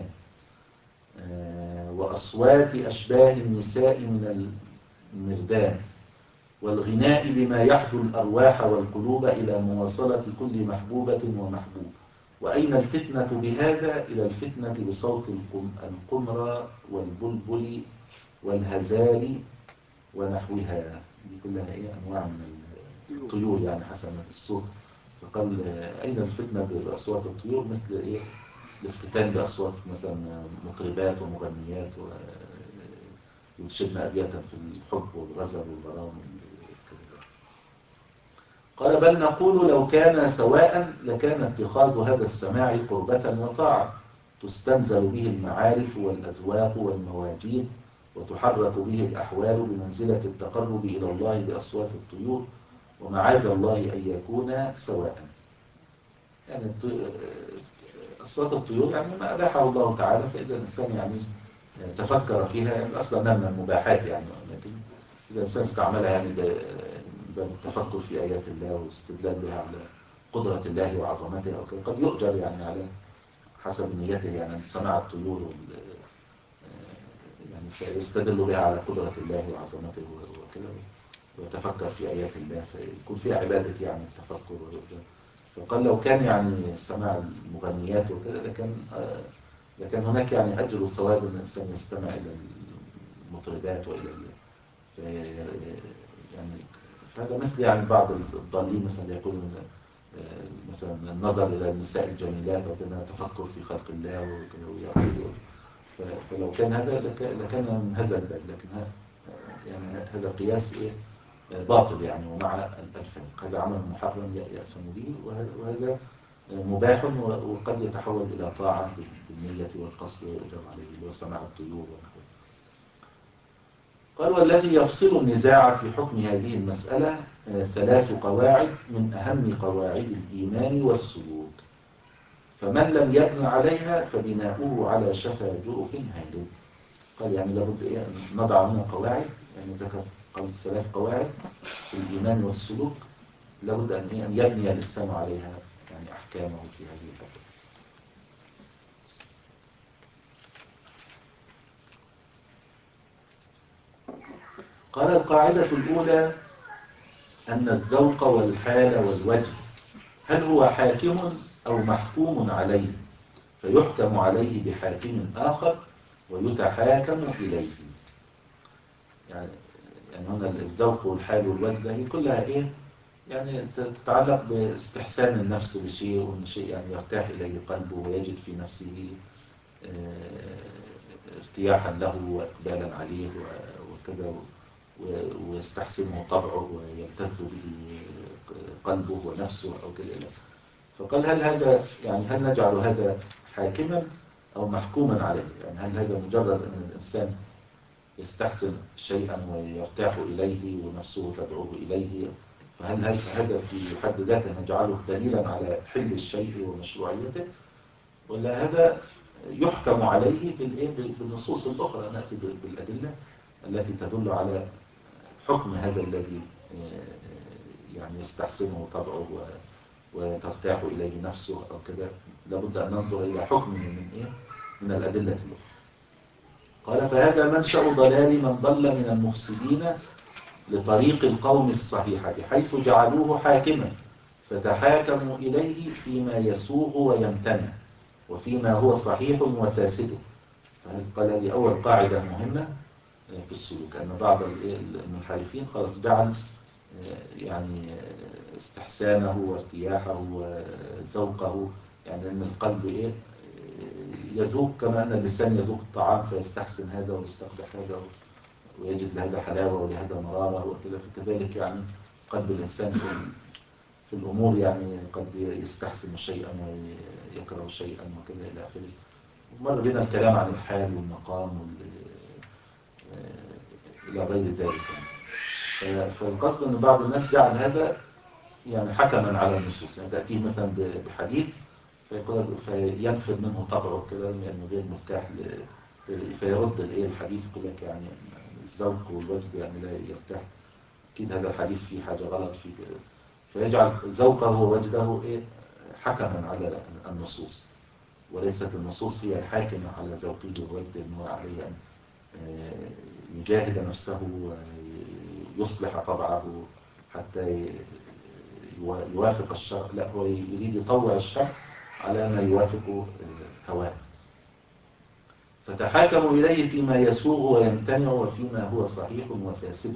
وأصوات أشباه النساء من المردان، والغناء بما يحدو الأرواح والقلوب إلى مواصلة كل محبوبة ومحبوب. وأين الفتنة بهذا؟ إلى الفتنة بصوت القمر والبلبل والهزال ونحوها. دي كلها إيه؟ أنواع من الطيور يعني حسنات الصوت. فقال أين الفتنة بأصوات الطيور؟ مثل إيه؟ الافتتان بأصوات مثلا مطربات ومغنيات وينشدن أبياتا في الحب والغزل والغرام. قال بل نقول لو كان سواء لكان اتخاذ هذا السماع قربة وطاعة تستنزل به المعارف والأذواق والمواجيد وتحرك به الأحوال بمنزلة التقرب إلى الله بأصوات الطيور، ومعاذ الله أن يكون سواء. يعني أصوات الطيور يعني ما أباحه الله تعالى، فإذا الإنسان يعني تفكر فيها يعني أصلا من المباحات يعني، لكن إذا الإنسان استعملها يعني بالتفكر في آيات الله واستدلال بها على قدرة الله وعظمته أو كده قد يؤجر يعني على حسب نيته يعني سماع الطيور يعني فيستدل بها على قدرة الله وعظمته وكده ويتفكر في آيات الله فيكون فيها عبادة يعني التفكر ويؤجر. فقال لو كان يعني سماع المغنيات وكده لكان لكن هناك يعني أجر وثواب أن الإنسان يستمع إلى المطربات وإلى يعني هذا مثل يعني بعض الضالين مثلا يقولون مثلا النظر إلى النساء الجميلات وكذا تفكر في خلق الله ويقول. فلو كان هذا لكان من هذا الباب، لكن يعني هذا قياس إيه باطل يعني ومع الفرق. هذا عمل محرم يأثم به، وهذا مباح وقد يتحول إلى طاعة بالنية والقصد ويؤجر عليه وسماع الطيور ونحوه. قال والذي يفصل النزاع في حكم هذه المسألة ثلاث قواعد من أهم قواعد الإيمان والسلوك، فمن لم يبني عليها فبناؤه على شفا جرف هالك. قال يعني لابد إيه نضع هنا قواعد، يعني ذكر قال ثلاث قواعد في الإيمان والسلوك لابد أن أن يبني الإنسان عليها يعني أحكامه في هذه الحكم. قال القاعدة الأولى أن الذوق والحال والوجه هل هو حاكم أو محكوم عليه، فيحكم عليه بحاكم آخر ويتحاكم إليه. يعني يعني هنا الذوق والحال والوجه هي كلها إيه؟ يعني تتعلق باستحسان النفس بشيء، وأن شيء يعني يرتاح إليه قلبه ويجد في نفسه ارتياحا له وإقبالا عليه وكذا، ويستحسنه طبعه ويلتذ به قلبه ونفسه أو كذا. فقال هل هذا يعني هل نجعل هذا حاكما أو محكوما عليه؟ يعني هل هذا مجرد أن الإنسان يستحسن شيئا ويرتاح إليه ونفسه تدعوه إليه، فهل هذا في حد ذاته نجعله دليلا على حل الشيء ومشروعيته، ولا هذا يحكم عليه بالنصوص الأخرى؟ نأتي بالأدلة التي تدل على حكم هذا الذي يعني يستحسنه طبعه وترتاح إليه نفسه أو كذا. لابد أن ننظر إلى حكمه من إيه؟ من الأدلة الأخرى. قال فهذا منشأ ضلال من ضل من المفسدين لطريق القوم الصحيحة، حيث جعلوه حاكما فتحاكموا إليه فيما يسوغ ويمتنع وفيما هو صحيح وفاسد. قال هذه أول قاعدة مهمة في السلوك، أن بعض المنحرفين خلاص جعل يعني استحسانه وارتياحه وذوقه، يعني أن القلب إيه يذوق كما أن اللسان يذوق الطعام فيستحسن هذا ويستقبح هذا ويجد لهذا حلاوة ولهذا مرارة وكذا. فكذلك يعني قلب الإنسان في الأمور يعني قد يستحسن شيئا ويكره شيئا وكذا إلى آخره. مر بنا الكلام عن الحال والمقام وال... إلى غير ذلك. فالقصد أن بعض الناس جعل هذا يعني حكما على النصوص، يعني تأتيه مثلا بحديث فيقول فينفذ منه طبعه كده يعني غير مرتاح ل... فيرد الايه الحديث يقول لك يعني الذوق والوجد يعني لا يرتاح، اكيد هذا الحديث فيه حاجه غلط فيه، فيجعل ذوقه ووجده ايه حكما على النصوص، وليست النصوص هي الحاكمه على ذوقه ووجده، ان هو عليه ان يجاهد نفسه ويصلح طبعه حتى يوافق الشرع، لا هو يريد يطوع الشرع على ما يوافق هواه. فتحاكموا إليه فيما يسوغ ويمتنع وفيما هو صحيح وفاسد.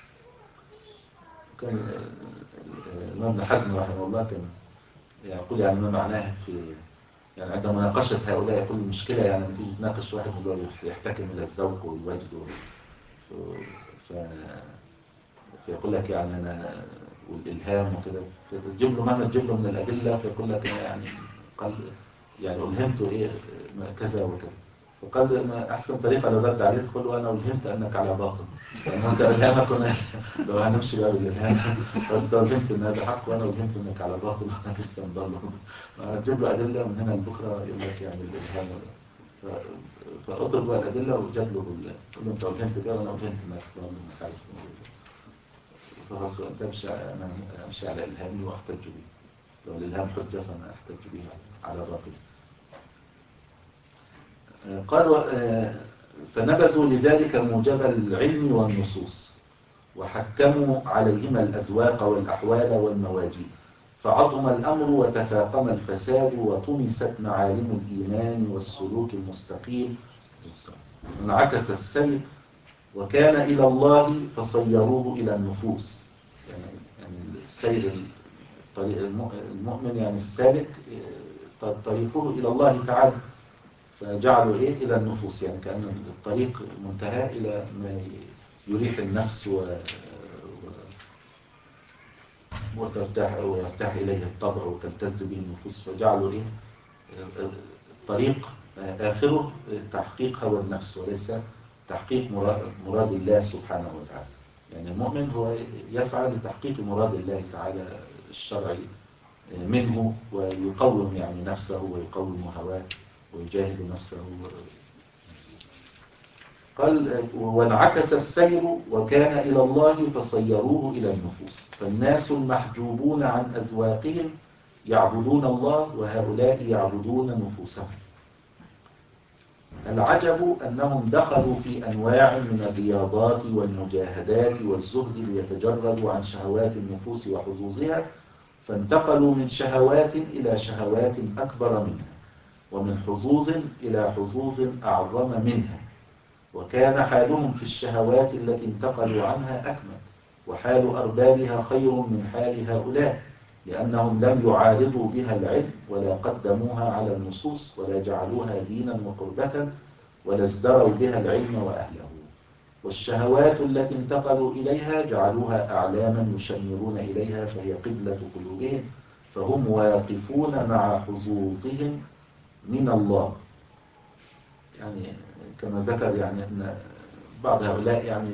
كان الإمام ابن حزم رحمه الله كان يقول يعني ما معناه في يعني عند مناقشة هؤلاء، يقول المشكلة يعني لما تيجي تناقش واحد من دول يحتكم إلى الذوق والوجد ف... ف... فيقول لك يعني أنا والإلهام وكده، فتجيب له مهما تجيب له من الأدلة فيقول لك يعني قال يعني ألهمت إيه كذا وكذا، وقال ما أحسن طريقة لو رد عليه تقول له أنا ألهمت أنك على باطل، يعني أنت ألهامك كنا لو هنمشي بقى بالإلهام، بس أنت ألهمت أن هذا حق وأنا ألهمت أنك على باطل وأنا لسه مضل، تجيب له أدلة من هنا لبكرة يقول لك يعني الإلهام، فأطلب بقى الأدلة وجاب له تقول له أنت ألهمت كده وأنا ألهمت أنك ضل وأنك عارف، فخلاص أنت أمشي أنا أمشي على إلهامي وأحتج به، لو الإلهام حجة فأنا أحتج به على باطل. قالوا فنبذوا لذلك موجب العلم والنصوص وحكموا عليهما الأذواق والأحوال والمواجيد، فعظم الأمر وتفاقم الفساد وطمست معالم الإيمان والسلوك المستقيم، انعكس السير وكان إلى الله فصيروه إلى النفوس. يعني السير الطريق المؤمن يعني السالك طريقه إلى الله تعالى، فجعلوا إيه إلى النفوس، يعني كأن الطريق منتهى إلى ما يريح النفس و... وترتاح ويرتاح إليه الطبع وتلتذ به النفوس، فجعلوا إيه الطريق آخره تحقيق هوى النفس وليس تحقيق مراد, مراد الله سبحانه وتعالى. يعني المؤمن هو يسعى لتحقيق مراد الله تعالى الشرعي منه، ويقوم يعني نفسه ويقوم هواه ويجاهد نفسه. قال وانعكس السير وكان إلى الله فصيروه إلى النفوس، فالناس المحجوبون عن أذواقهم يعبدون الله وهؤلاء يعبدون نفوسهم. العجب أنهم دخلوا في أنواع من الرياضات والمجاهدات والزهد ليتجردوا عن شهوات النفوس وحظوظها، فانتقلوا من شهوات إلى شهوات أكبر منها، ومن حظوظ إلى حظوظ أعظم منها، وكان حالهم في الشهوات التي انتقلوا عنها أكمل، وحال أربابها خير من حال هؤلاء، لأنهم لم يعارضوا بها العلم ولا قدموها على النصوص ولا جعلوها دينا وقربة ولا ازدروا بها العلم وأهله. والشهوات التي انتقلوا إليها جعلوها أعلاما يشمرون إليها فهي قبلة قلوبهم، فهم واقفون مع حظوظهم من الله. يعني كما ذكر يعني أن بعض هؤلاء يعني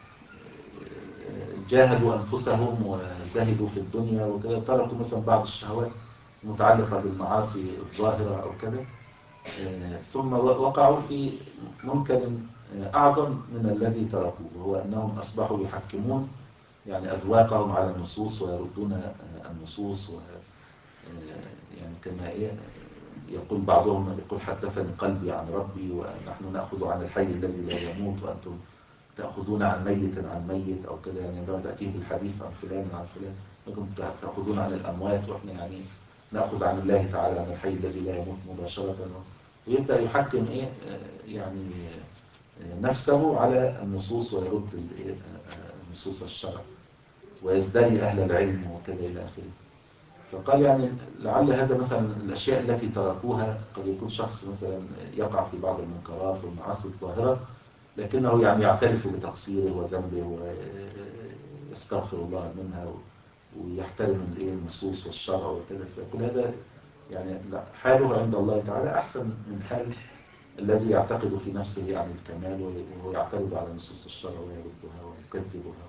جاهدوا أنفسهم وزهدوا في الدنيا وكذا، تركوا مثلا بعض الشهوات متعلقة بالمعاصي الظاهرة أو كذا، ثم وقعوا في منكر أعظم من الذي تركوه، وهو أنهم أصبحوا يحكمون يعني أذواقهم على النصوص ويردون النصوص، و يعني كما إيه يقول بعضهم يقول حدثني قلبي عن ربي ونحن نأخذ عن الحي الذي لا يموت وأنتم تأخذون عن ميت عن ميت أو كذا، يعني عندما تأتيه بالحديث عن فلان عن فلان لكم تأخذون عن الأموات، وإحنا يعني نأخذ عن الله تعالى عن الحي الذي لا يموت مباشرة، ويبدأ يحكم إيه يعني نفسه على النصوص ويرد النصوص الشرع ويزدري أهل العلم وكذا إلى آخره. فقال يعني لعل هذا مثلا الأشياء التي تركوها، قد يكون شخص مثلا يقع في بعض المنكرات والمعاصي الظاهرة لكنه يعني يعترف بتقصيره وذنبه ويستغفر الله منها ويحترم الايه النصوص والشرع وكذا. فكل هذا يعني حاله عند الله تعالى أحسن من حال الذي يعتقد في نفسه يعني الكمال وهو يعترض على نصوص الشرع ويردها ويكذبها.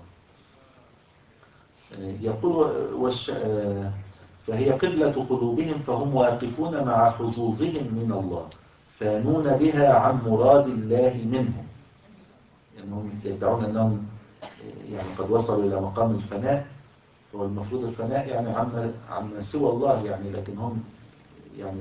يقول والش... فهي قبلة قلوبهم فهم واقفون مع حظوظهم من الله فانون بها عن مراد الله منهم. يعني يدعون أنهم يعني قد وصلوا إلى مقام الفناء، هو المفروض الفناء يعني عما عما سوى الله يعني، لكن هم يعني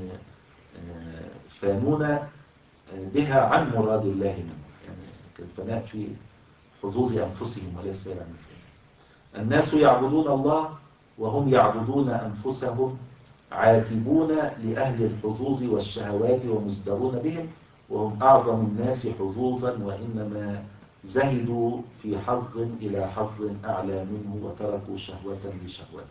فانون بها عن مراد الله منهم، يعني الفناء في حظوظ أنفسهم وليس يعني في. الناس يعبدون الله وهم يعبدون أنفسهم عاتبون لأهل الحظوظ والشهوات ومزدرون بهم وهم أعظم الناس حظوظا وإنما زهدوا في حظ إلى حظ أعلى منه وتركوا شهوة لشهوة.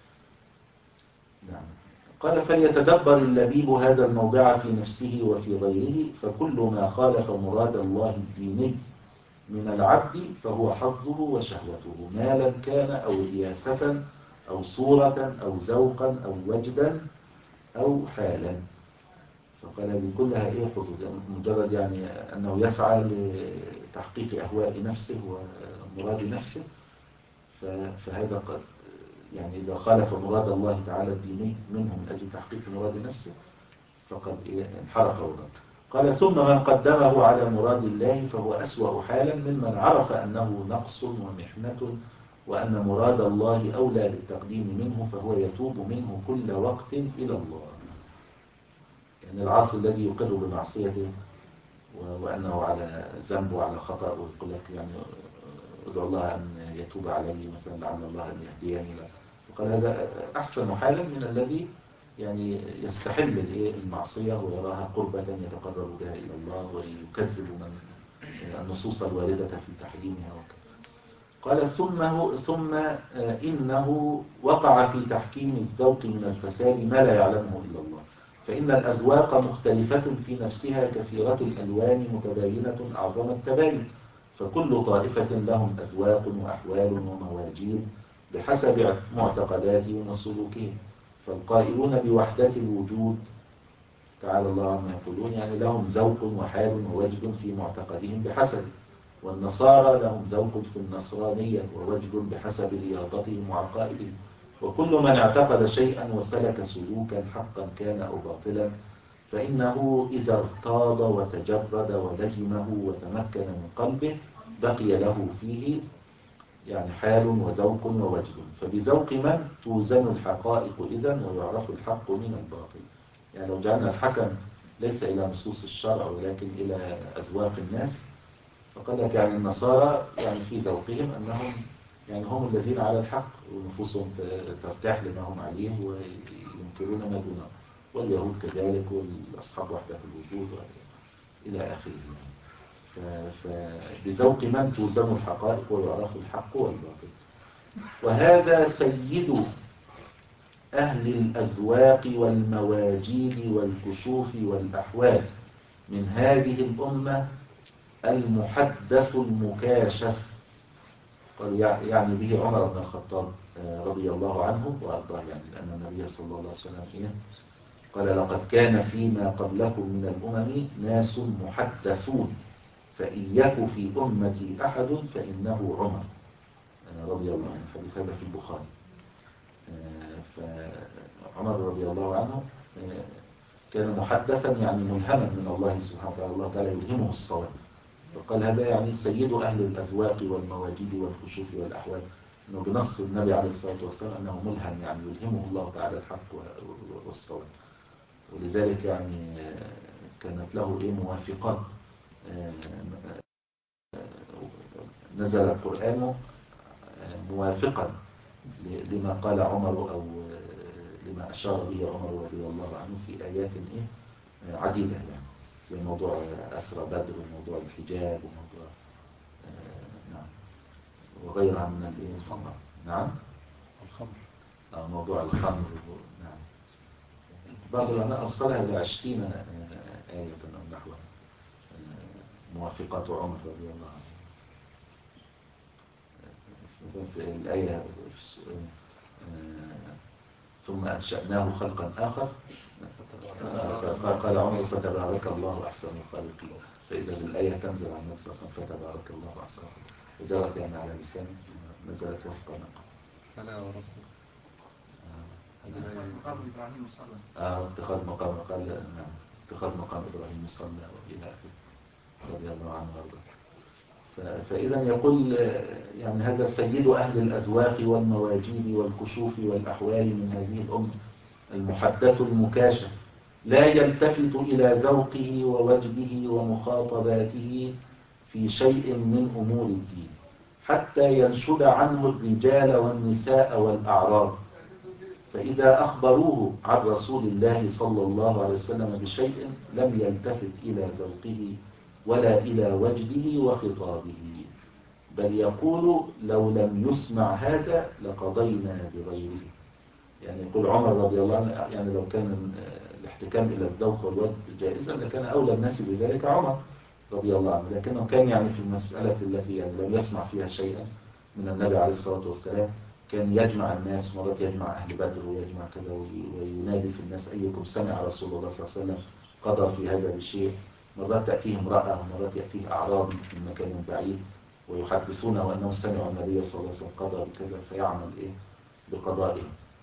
نعم. قال فليتدبر اللبيب هذا الموضع في نفسه وفي غيره فكل ما خالف مراد الله الديني من العبد فهو حظه وشهوته مالا كان أو رياسة أو صورة أو ذوقا أو وجدا أو حالا. فقال هذه كلها إيه حظوظ، مجرد يعني أنه يسعى لتحقيق أهواء نفسه ومراد نفسه فهذا قد يعني إذا خالف مراد الله تعالى الديني منه من أجل تحقيق مراد نفسه فقد انحرف وضل. قال ثم من قدمه على مراد الله فهو أسوأ حالا ممن عرف أنه نقص ومحنة وأن مراد الله أولى بالتقديم منه فهو يتوب منه كل وقت إلى الله. يعني العاصي الذي يقر بمعصيته وأنه على ذنب وعلى خطأ ويقول لك يعني ادعو الله أن يتوب علي مثلا لعل الله أن يهديني له، وقال هذا أحسن حالا من الذي يعني يستحل المعصية ويراها قربة يتقرب بها إلى الله ويكذب من النصوص الواردة في تحريمها وكذا. قال ثم, هو ثم إنه وقع في تحكيم الذوق من الفساد ما لا يعلمه إلا الله فإن الأذواق مختلفة في نفسها كثيرة الألوان متباينة أعظم التباين فكل طائفة لهم أذواق وأحوال ومواجيد بحسب معتقداتهم وسلوكهم فالقائلون بوحدة الوجود تعالى الله عما يقولون يعني لهم ذوق وحال ووجد في معتقدهم بحسب، والنصارى لهم ذوق في النصرانية ووجد بحسب رياضتهم وعقائدهم وكل من اعتقد شيئا وسلك سلوكا حقا كان أو باطلا فإنه إذا ارتاض وتجرد ولزمه وتمكن من قلبه بقي له فيه يعني حال وذوق ووجد فبذوق من توزن الحقائق إذن ويعرف الحق من الباطل. يعني لو جعلنا الحكم ليس إلى نصوص الشرع ولكن إلى أذواق الناس فقال لك يعني النصارى يعني في ذوقهم أنهم يعني هم الذين على الحق ونفوسهم ترتاح لما هم عليه وينكرون ما دونه واليهود كذلك والأصحاب وحدة الوجود إلى آخره. فبذوق من توزن الحقائق ويعرف الحق والباطل. وهذا سيد أهل الأذواق والمواجيد والكشوف والأحوال من هذه الأمة المحدث المكاشف. قال يعني به عمر بن الخطاب رضي الله عنه وأرضاه يعني لأن النبي صلى الله عليه وسلم قال لقد كان فيما قبلكم من الأمم ناس محدثون فإن يك في أمتي أحد فإنه عمر رضي الله عنه. الحديث هذا في البخاري. فعمر رضي الله عنه كان محدثا يعني ملهما من الله سبحانه وتعالى، الله تعالى يلهمه الصواب وقال هذا يعني سيد أهل الأذواق والمواجيد والكشوف والأحوال أنه بنص النبي عليه الصلاة والسلام أنه ملهم يعني يلهمه الله تعالى الحق والصواب. ولذلك يعني كانت له إيه موافقات نزل القرآن موافقا لما قال عمر أو لما أشار به عمر رضي الله عنه في آيات إيه عديدة يعني زي موضوع أسرى بدر وموضوع الحجاب وموضوع نعم وغيرها من الإيه الخمر. نعم الخمر آه موضوع الخمر نعم. بعض العلماء أوصلها إلى عشرين آية أو نحوها موافقات عمر رضي الله عنه. في الآية ثم أنشأناه خلقا آخر. قال عمر فتبارك الله أحسن الخالقين. فإذا الآية تنزل عن نفسها فتبارك الله أحسن الخالقين وجرت يعني على لسان ثم نزلت وفق ما قال. فلا وربك مقام إبراهيم مصلى. آه اتخاذ مقام قال نعم اتخاذ مقام إبراهيم مصلى وإلى آخره رضي الله عنه وارضاه. فإذا يقول يعني هذا سيد أهل الأذواق والمواجيد والكشوف والأحوال من هذه الأمة المحدث المكاشف لا يلتفت إلى ذوقه ووجده ومخاطباته في شيء من أمور الدين حتى ينشد عنه الرجال والنساء والأعراض. فإذا أخبروه عن رسول الله صلى الله عليه وسلم بشيء لم يلتفت إلى ذوقه ولا إلى وجده وخطابه، بل يقول لو لم يسمع هذا لقضينا بغيره. يعني يقول عمر رضي الله عنه يعني لو كان الاحتكام إلى الذوق والوجد جائزا لكان أولى الناس بذلك عمر رضي الله عنه، لكنه كان يعني في المسألة التي يعني لم يسمع فيها شيئا من النبي عليه الصلاة والسلام كان يجمع الناس، مرات يجمع أهل بدر ويجمع كذا وينادي في الناس أيكم سمع رسول الله صلى الله عليه وسلم قضى في هذا بشيء. مرات تأتيه امرأة ومرات يأتيه أعرابي من مكان بعيد ويحدثونه أنهم سمعوا النبي صلى الله عليه وسلم قضى بكذا فيعمل إيه بقضائه.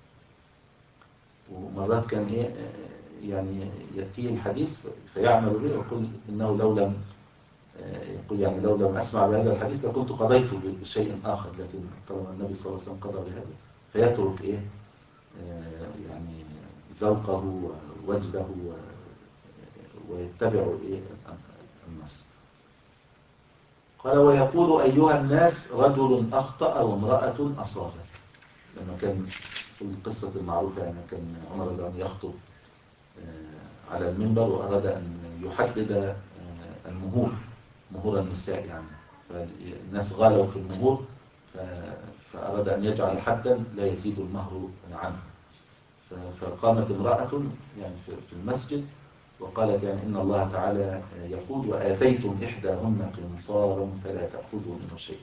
ومرات كان إيه يعني يأتيه الحديث فيعمل به ويقول إنه لو لم يقول يعني لو لم أسمع بهذا الحديث لكنت قضيت بشيء آخر، لكن طالما النبي صلى الله عليه وسلم قضى بهذا فيترك إيه يعني ذوقه ووجده ويتبع إيه النص. قال ويقول أيها الناس رجل أخطأ وامرأة أصابت. لما كان في القصة المعروفة يعني كان عمر لم يخطب على المنبر وأراد أن يحدد المهور مهور النساء يعني، فالناس غالوا في المهور فأراد أن يجعل حدا لا يزيد المهر عنه. فقامت امرأة يعني في المسجد وقالت يعني إن الله تعالى يقول وآتيتم إحداهن قنطارا فلا تأخذوا منه شيء.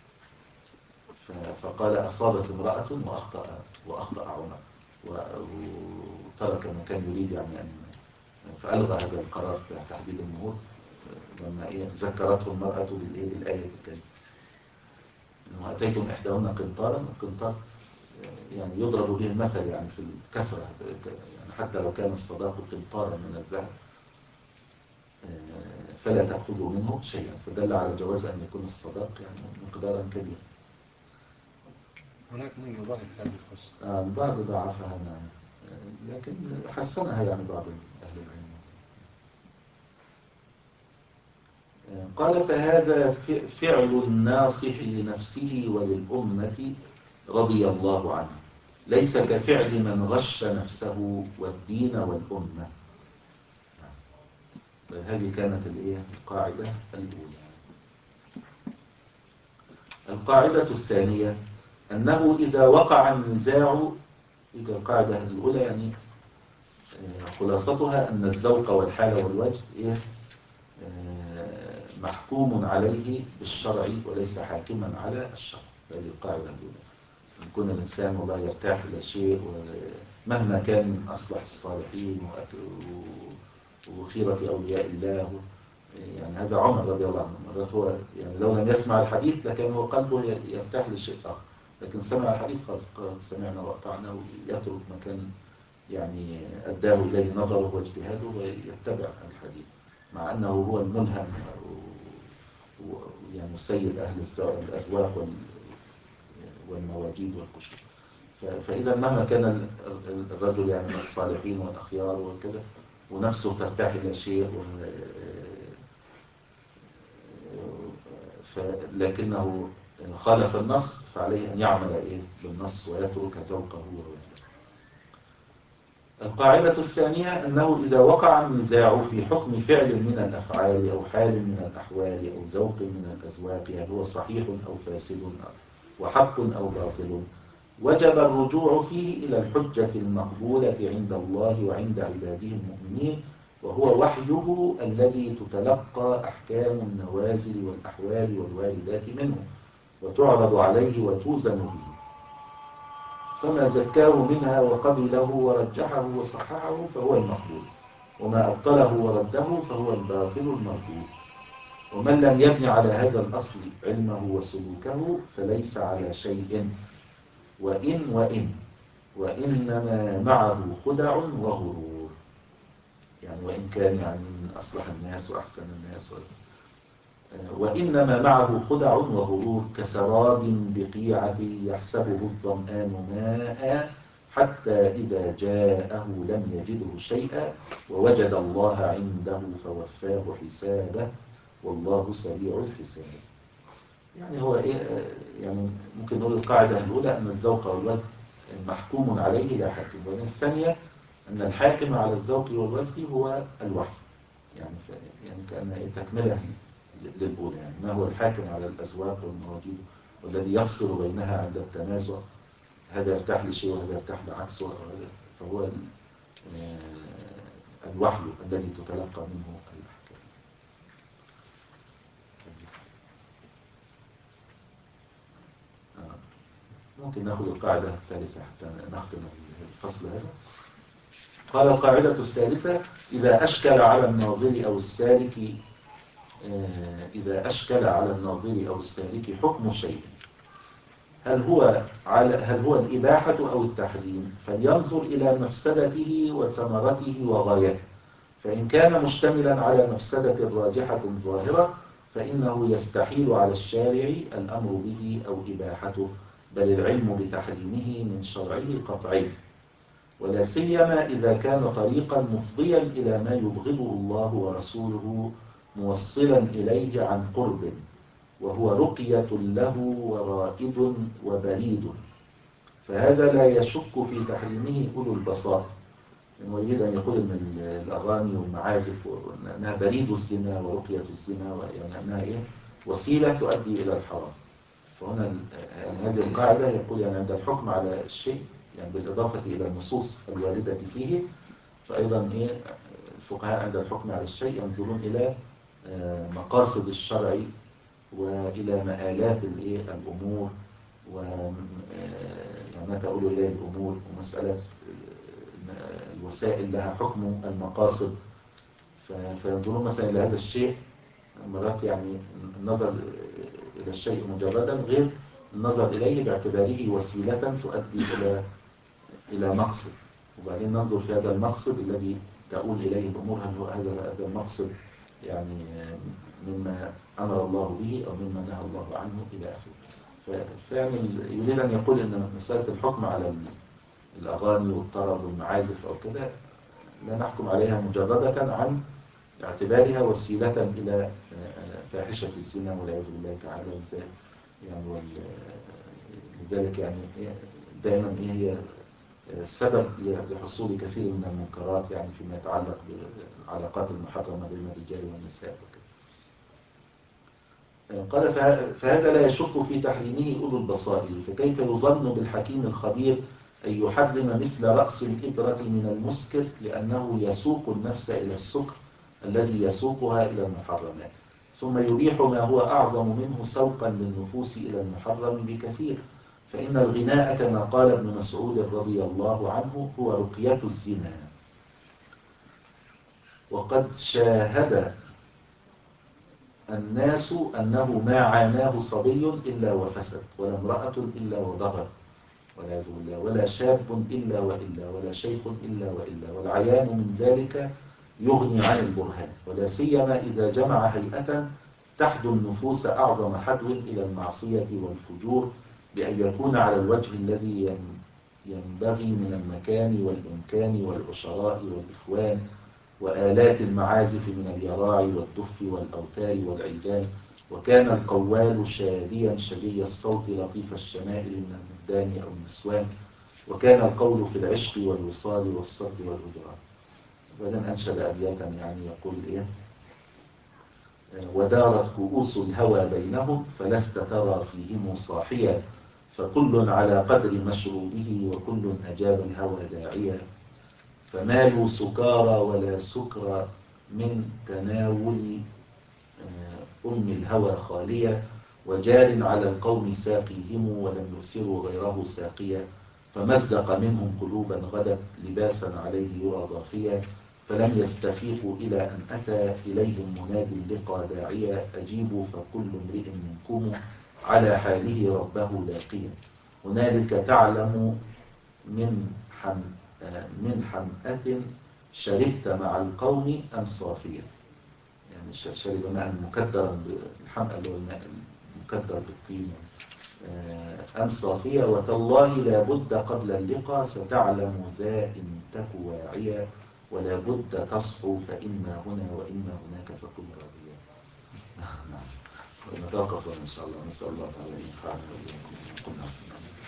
فقال أصابت امرأة وأخطأ وأخطأ عمر وترك ما كان يريد يعني أن فألغى هذا القرار في تحديد المهور لما ذكرته المرأة بالآية الكريمة إنه أتيتم إحداهن قنطارا. القنطار يعني يضرب به المثل يعني في الكسرة يعني حتى لو كان الصداق قنطارا من الذهب فلا تأخذوا منه شيئا، فدل على جواز أن يكون الصداق يعني مقدارا كبيرا. هناك من يضاعف هذه القصة آه بعض ضعفها نعم لكن حسنها يعني بعض أهل العلم. قال فهذا فعل الناصح لنفسه وللأمة رضي الله عنه ليس كفعل من غش نفسه والدين والأمة. هذه كانت القاعدة الأولى. القاعدة الثانية أنه إذا وقع النزاع، إذا القاعدة الأولى يعني خلاصتها أن الذوق والحال والوجه إيه محكوم عليه بالشرع وليس حاكما على الشرع. هذه القاعدة الأولى. يكون الإنسان والله يرتاح إلى شيء مهما كان من أصلح الصالحين وخيرة أولياء الله يعني هذا عمر رضي الله عنه مرات هو يعني لو لم يسمع الحديث لكن هو قلبه يرتاح لشيء آخر، لكن سمع الحديث خلاص سمعنا وأطعنا ويترك مكان يعني أداه إليه نظره واجتهاده ويتبع الحديث مع أنه هو الملهم ويعني سيد أهل الأذواق والمواجيد والكشوف. فإذا مهما كان الرجل يعني من الصالحين والأخيار وكذا ونفسه ترتاح إلى شيء لكنه خالف النص فعليه أن يعمل إيه بالنص ويترك ذوقه ووجهه. القاعدة الثانية أنه إذا وقع النزاع في حكم فعل من الأفعال أو حال من الأحوال أو ذوق من الأذواق يعني هو صحيح أو فاسد وحق أو باطل وجب الرجوع فيه إلى الحجة المقبولة عند الله وعند عباده المؤمنين وهو وحيه الذي تتلقى أحكام النوازل والأحوال والواردات منه وتعرض عليه وتوزن به. فما زكاه منها وقبله ورجحه وصححه فهو المقبول، وما أبطله ورده فهو الباطل المردود. ومن لم يبني على هذا الأصل علمه وسلوكه فليس على شيء، وإن وإن وإنما معه خدع وغرور. يعني وإن كان يعني من أصلح الناس وأحسن الناس، وإنما معه خدع وغرور كسراب بقيعة يحسبه الظمآن ماء حتى إذا جاءه لم يجده شيئا ووجد الله عنده فوفاه حسابه والله سريع الحساب. يعني هو إيه؟ يعني ممكن نقول القاعدة الأولى أن الذوق والوجه محكوم عليه لا حاكم، والثانية أن الحاكم على الذوق والوجه هو الوحي. يعني يعني كأن تكملة للأولى، يعني ما هو الحاكم على الأذواق والمواجيد والذي يفصل بينها عند التنازع، هذا يرتاح لشيء وهذا يرتاح لعكسه، فهو الوحي الذي تتلقى منه الأحكام. ممكن نأخذ القاعدة الثالثة حتى نختم الفصل هذا. قال القاعدة الثالثة: إذا أشكل على الناظر أو السالك إذا أشكل على الناظر أو السالك حكم شيء، هل هو على هل هو الإباحة أو التحريم، فلينظر إلى مفسدته وثمرته وغايته، فإن كان مشتملا على مفسدة راجحة ظاهرة فإنه يستحيل على الشارع الأمر به أو إباحته، بل العلم بتحريمه من شرعه قطعي، ولا سيما إذا كان طريقا مفضيا إلى ما يبغضه الله ورسوله موصلا إليه عن قرب، وهو رقية له ورائد وبريد، فهذا لا يشك في تحريمه أولو البصائر. يريد أن يقول أن الأغاني والمعازف أنها بريد الزنا ورقية الزنا، يعني أنها إيه؟ وسيلة تؤدي إلى الحرام. فهنا يعني هذه القاعدة يقول يعني عند الحكم على الشيء يعني بالإضافة إلى النصوص الواردة فيه، فأيضا إيه الفقهاء عند الحكم على الشيء ينظرون إلى مقاصد الشرع وإلى مآلات الأمور وما تقول إليه الأمور، ومسألة الوسائل لها حكم المقاصد. فينظرون مثلا إلى هذا الشيء مرات يعني النظر إلى الشيء مجردا غير النظر إليه باعتباره وسيلة تؤدي إلى إلى مقصد، وبعدين ننظر في هذا المقصد الذي تؤول إليه الأمور هل هو هذا هذا المقصد يعني مما أمر الله به أو مما نهى الله عنه إلى آخره. فيعني يريد أن يقول أن مسألة الحكم على الأغاني والطرب والمعازف أو كده لا نحكم عليها مجردة عن اعتبارها وسيلة إلى فاحشة الزنا والعياذ بالله تعالى. يعني لذلك يعني دائما إيه هي السبب لحصول كثير من المنكرات يعني فيما يتعلق بالعلاقات المحرمة بين الرجال والنساء وكذا. قال فهذا لا يشك في تحريمه أولو البصائر، فكيف يظن بالحكيم الخبير أن يحرم مثل رأس الإبرة من المسكر لأنه يسوق النفس إلى السكر الذي يسوقها إلى المحرمات، ثم يبيح ما هو أعظم منه سوقا للنفوس إلى المحرم بكثير، فإن الغناء كما قال ابن مسعود رضي الله عنه هو رقية الزنا. وقد شاهد الناس أنه ما عاناه صبي إلا وفسد، ولا امرأة إلا وضغط والعياذ بالله، ولا شاب إلا وإلا، ولا شيخ إلا وإلا، والعيان من ذلك يغني عن البرهان، ولا سيما إذا جمع هيئة تحدو النفوس أعظم حدو إلى المعصية والفجور بأن يكون على الوجه الذي ينبغي من المكان والإمكان والعشراء والإخوان وآلات المعازف من اليراع والدف والأوتار والعيدان، وكان القوال شاديا شجي الصوت لطيف الشمائل من المهدان أو النسوان، وكان القول في العشق والوصال والصد والهجران. وبعدين أنشد أبياتا يعني يقول إيه: ودارت كؤوس الهوى بينهم فلست ترى فيهم صاحيا، فكل على قدر مشروبه وكل أجاب الهوى داعيا، فمالوا سكارى ولا سكر من تناول أم الهوى خالية، وجار على القوم ساقيهم ولم يؤثروا غيره ساقيا، فمزق منهم قلوبا غدت لباسا عليه يرى ضافيا فلم يستفيقوا إلى أن أتى إليهم منادي اللقى داعيا أجيبوا فكل امرئ منكم على حاله ربه لاقيا هنالك تعلم من حم من حمأة شربت مع القوم أم صافيا. يعني شرب ماء مكدرا بالحمأة اللي هو الماء المكدر بالطين أم صافية وتالله لا بد قبل اللقاء ستعلم ذا إن تك واعيا ولا بد تصحو فإما هنا وإما هناك فكن راضيا. نعم ونتوقف إن شاء الله نسأل الله تعالى أن ينفعنا وإياكم.